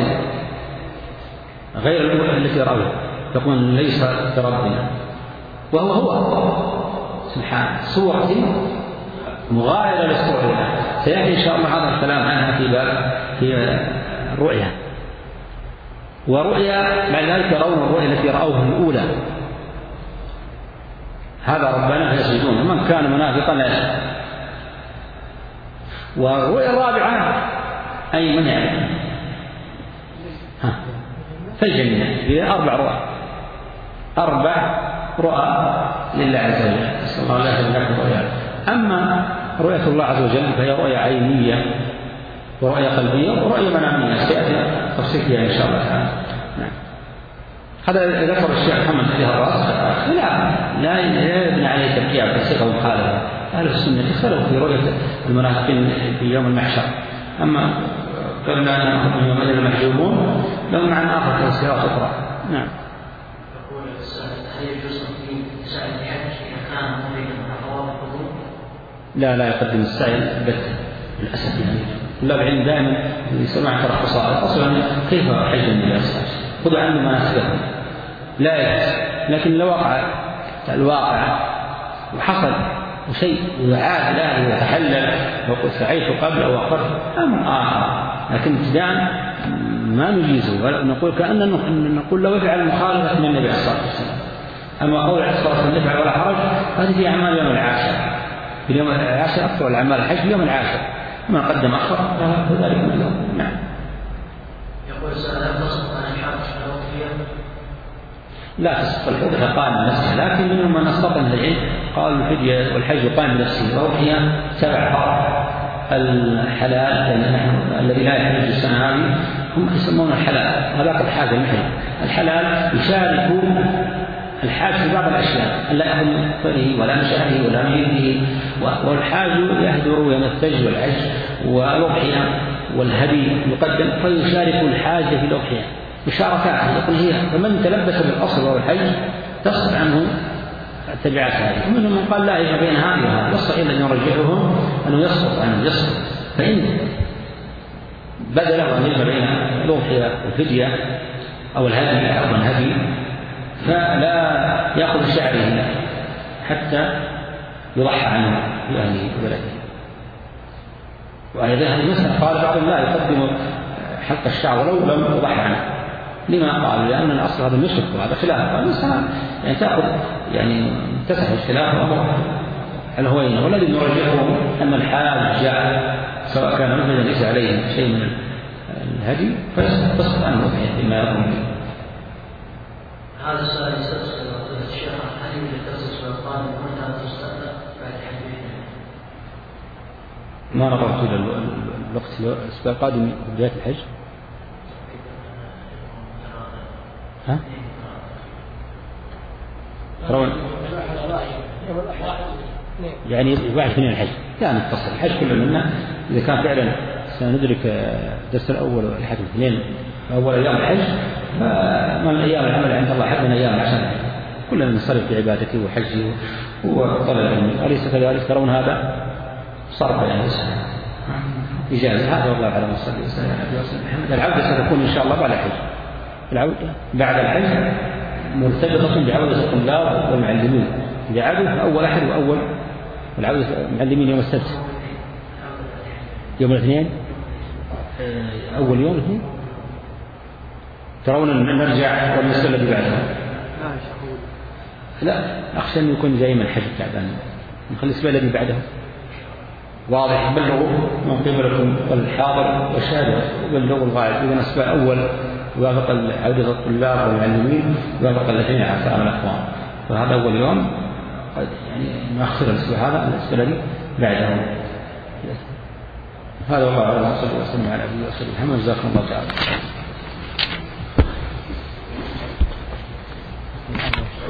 غير التي رأيه يقول ليس كربنا، وهو هو سبحانه صورة مغايرة للصورة الأولى. سيأتي إن شاء الله هذا الكلام عنها في باب في الرؤيا. ورؤيا بعد ذلك يرون الرؤيا التي رأوها الأولى، هذا ربنا فيسجدون. ومن كان منافقا لا يسجد. والرؤيا الرابعة أي من يعني ها في الجنة إذا أربع رؤى أربع رؤى لله عز وجل، نسأل الله لا يجعلنا رؤيا. أما رؤية الله عز وجل فهي رؤية عينية ورؤية قلبية ورؤية منامية، سيأتي تفصيل فيها إن شاء الله تعالى. نعم. هذا ذكر الشيخ محمد فيها الرأس لا لا يبنى عليه تبكيع وتفسير ومخالفة. أهل السنة اختلفوا في رؤية المنافقين في يوم المحشر. أما قلنا أنهم يومئذ المحجوبون لهم معنى آخر تفسيرات أخرى. نعم. يقول هل يجوز تقديم سعي الحج إذا كان مريضا على طواف القدوم؟ لا لا يقدم السعي البتة للأسف. يعني طلاب العلم دائما يسمعون ترخصات أصلا كيف حج النبي الصلاة خذوا عنه مناسكهم لا يجوز. لكن لو وقع الواقع وحصل وشيء وعاد له وتحلل وقل سعيت قبل أو وقفت أمر آخر، لكن ابتداء ما نجيزه. نقول كأننا نقول لو يفعل مخالفة من النبي صلى الله عليه وسلم. أما قول عليه الصلاة والسلام يفعل ولا حرج هذه في أعمال يوم العاشر. في اليوم العاشر أكثر الأعمال الحج في اليوم العاشر، ما قدم أخر فذلك من اليوم. نعم. يقول السؤال هل تصف عن الحج الوقتية؟ لا تصف الحج قائم بنفسه، لكن منهم من استطاع من العلم قال الفدية والحج قائم بنفسه، وهي تبع فرع الحلال الذي لا يحج السنة هذه هم يسمون الحلال. هذاك الحاج المحل الحلال يشارك الحاج في بعض الأشياء لا يأخذ من فره ولا من شهره ولا من يده. والحاج يهدر يوم الثلج والعج والأضحية والهدي يقدم فيشارك الحاج في الأضحية مشاركات. يقول هي فمن تلبس بالأصل وهو الحج تصف عنه التبعات هذه. ومنهم من قال لا يجمع بين هذه وهذه. والصحيح الذي نرجحه أنه يسقط عنه يسقط، فإن بدله أن يجمع بين الأضحية والفدية أو الهدي أو الهدي فلا يأخذ شعره حتى يضحى عنه في أهله وبلده. وأيضا هذه المسألة قال بعضهم لا يقدم حلق الشعر ولو لم يضحى عنه. لما قالوا؟ لأن الأصل هذا مشرك وهذا خلاف. فالمسألة يعني تأخذ يعني تسح الخلاف وأمر الهوين. والذي نرجحه أن الحاج سواء كان مثلا ليس عليه شيء من الهدي فيسقط عنه فيما يظن به. هذا السؤال يستفسر الشيخ هل يتصل بالقادم وانت تستقبل بعد حديث؟ ما نظرت إلى الوقت الأسبوع القادم بداية الحج. ها؟ روان يعني بعد اثنين الحج لا نتصل الحج كله منا إذا كان فعلا سندرك الدرس الأول والحج الاثنين أول أيام الحج فمن الأيام العمل عند الله حق من أيام العشر كلنا نصرف في عبادته وحجه وطلب العلم. أليس كذلك؟ ترون هذا صرف يعني إجازة. هذا والله على مصلي وسلم على نبينا محمد. العودة ستكون إن شاء الله بعد الحج. العودة بعد الحج مرتبطة بعودة الطلاب والمعلمين، لعودة أول أحد وأول والعودة المعلمين يوم السبت يوم الاثنين أول يوم الاثنين. ترون أن نرجع والنسبة الذي بعدها؟ لا، أخشى أن يكون زي من الحج تعبان، نخلي الأسبوع الذي بعده. واضح؟ بلغوا من قبلكم والحاضر والشاهد بلغوا الغائب. إذا الأسبوع أول وافق عودة الطلاب والمعلمين وافق الاثنين على سائر الأخوان، فهذا أول يوم قد يعني نأخر الأسبوع هذا الأسبوع الذي بعده. هذا والله أعلم. صلى الله عليه وسلم على نبينا محمد. جزاكم الله تعالى.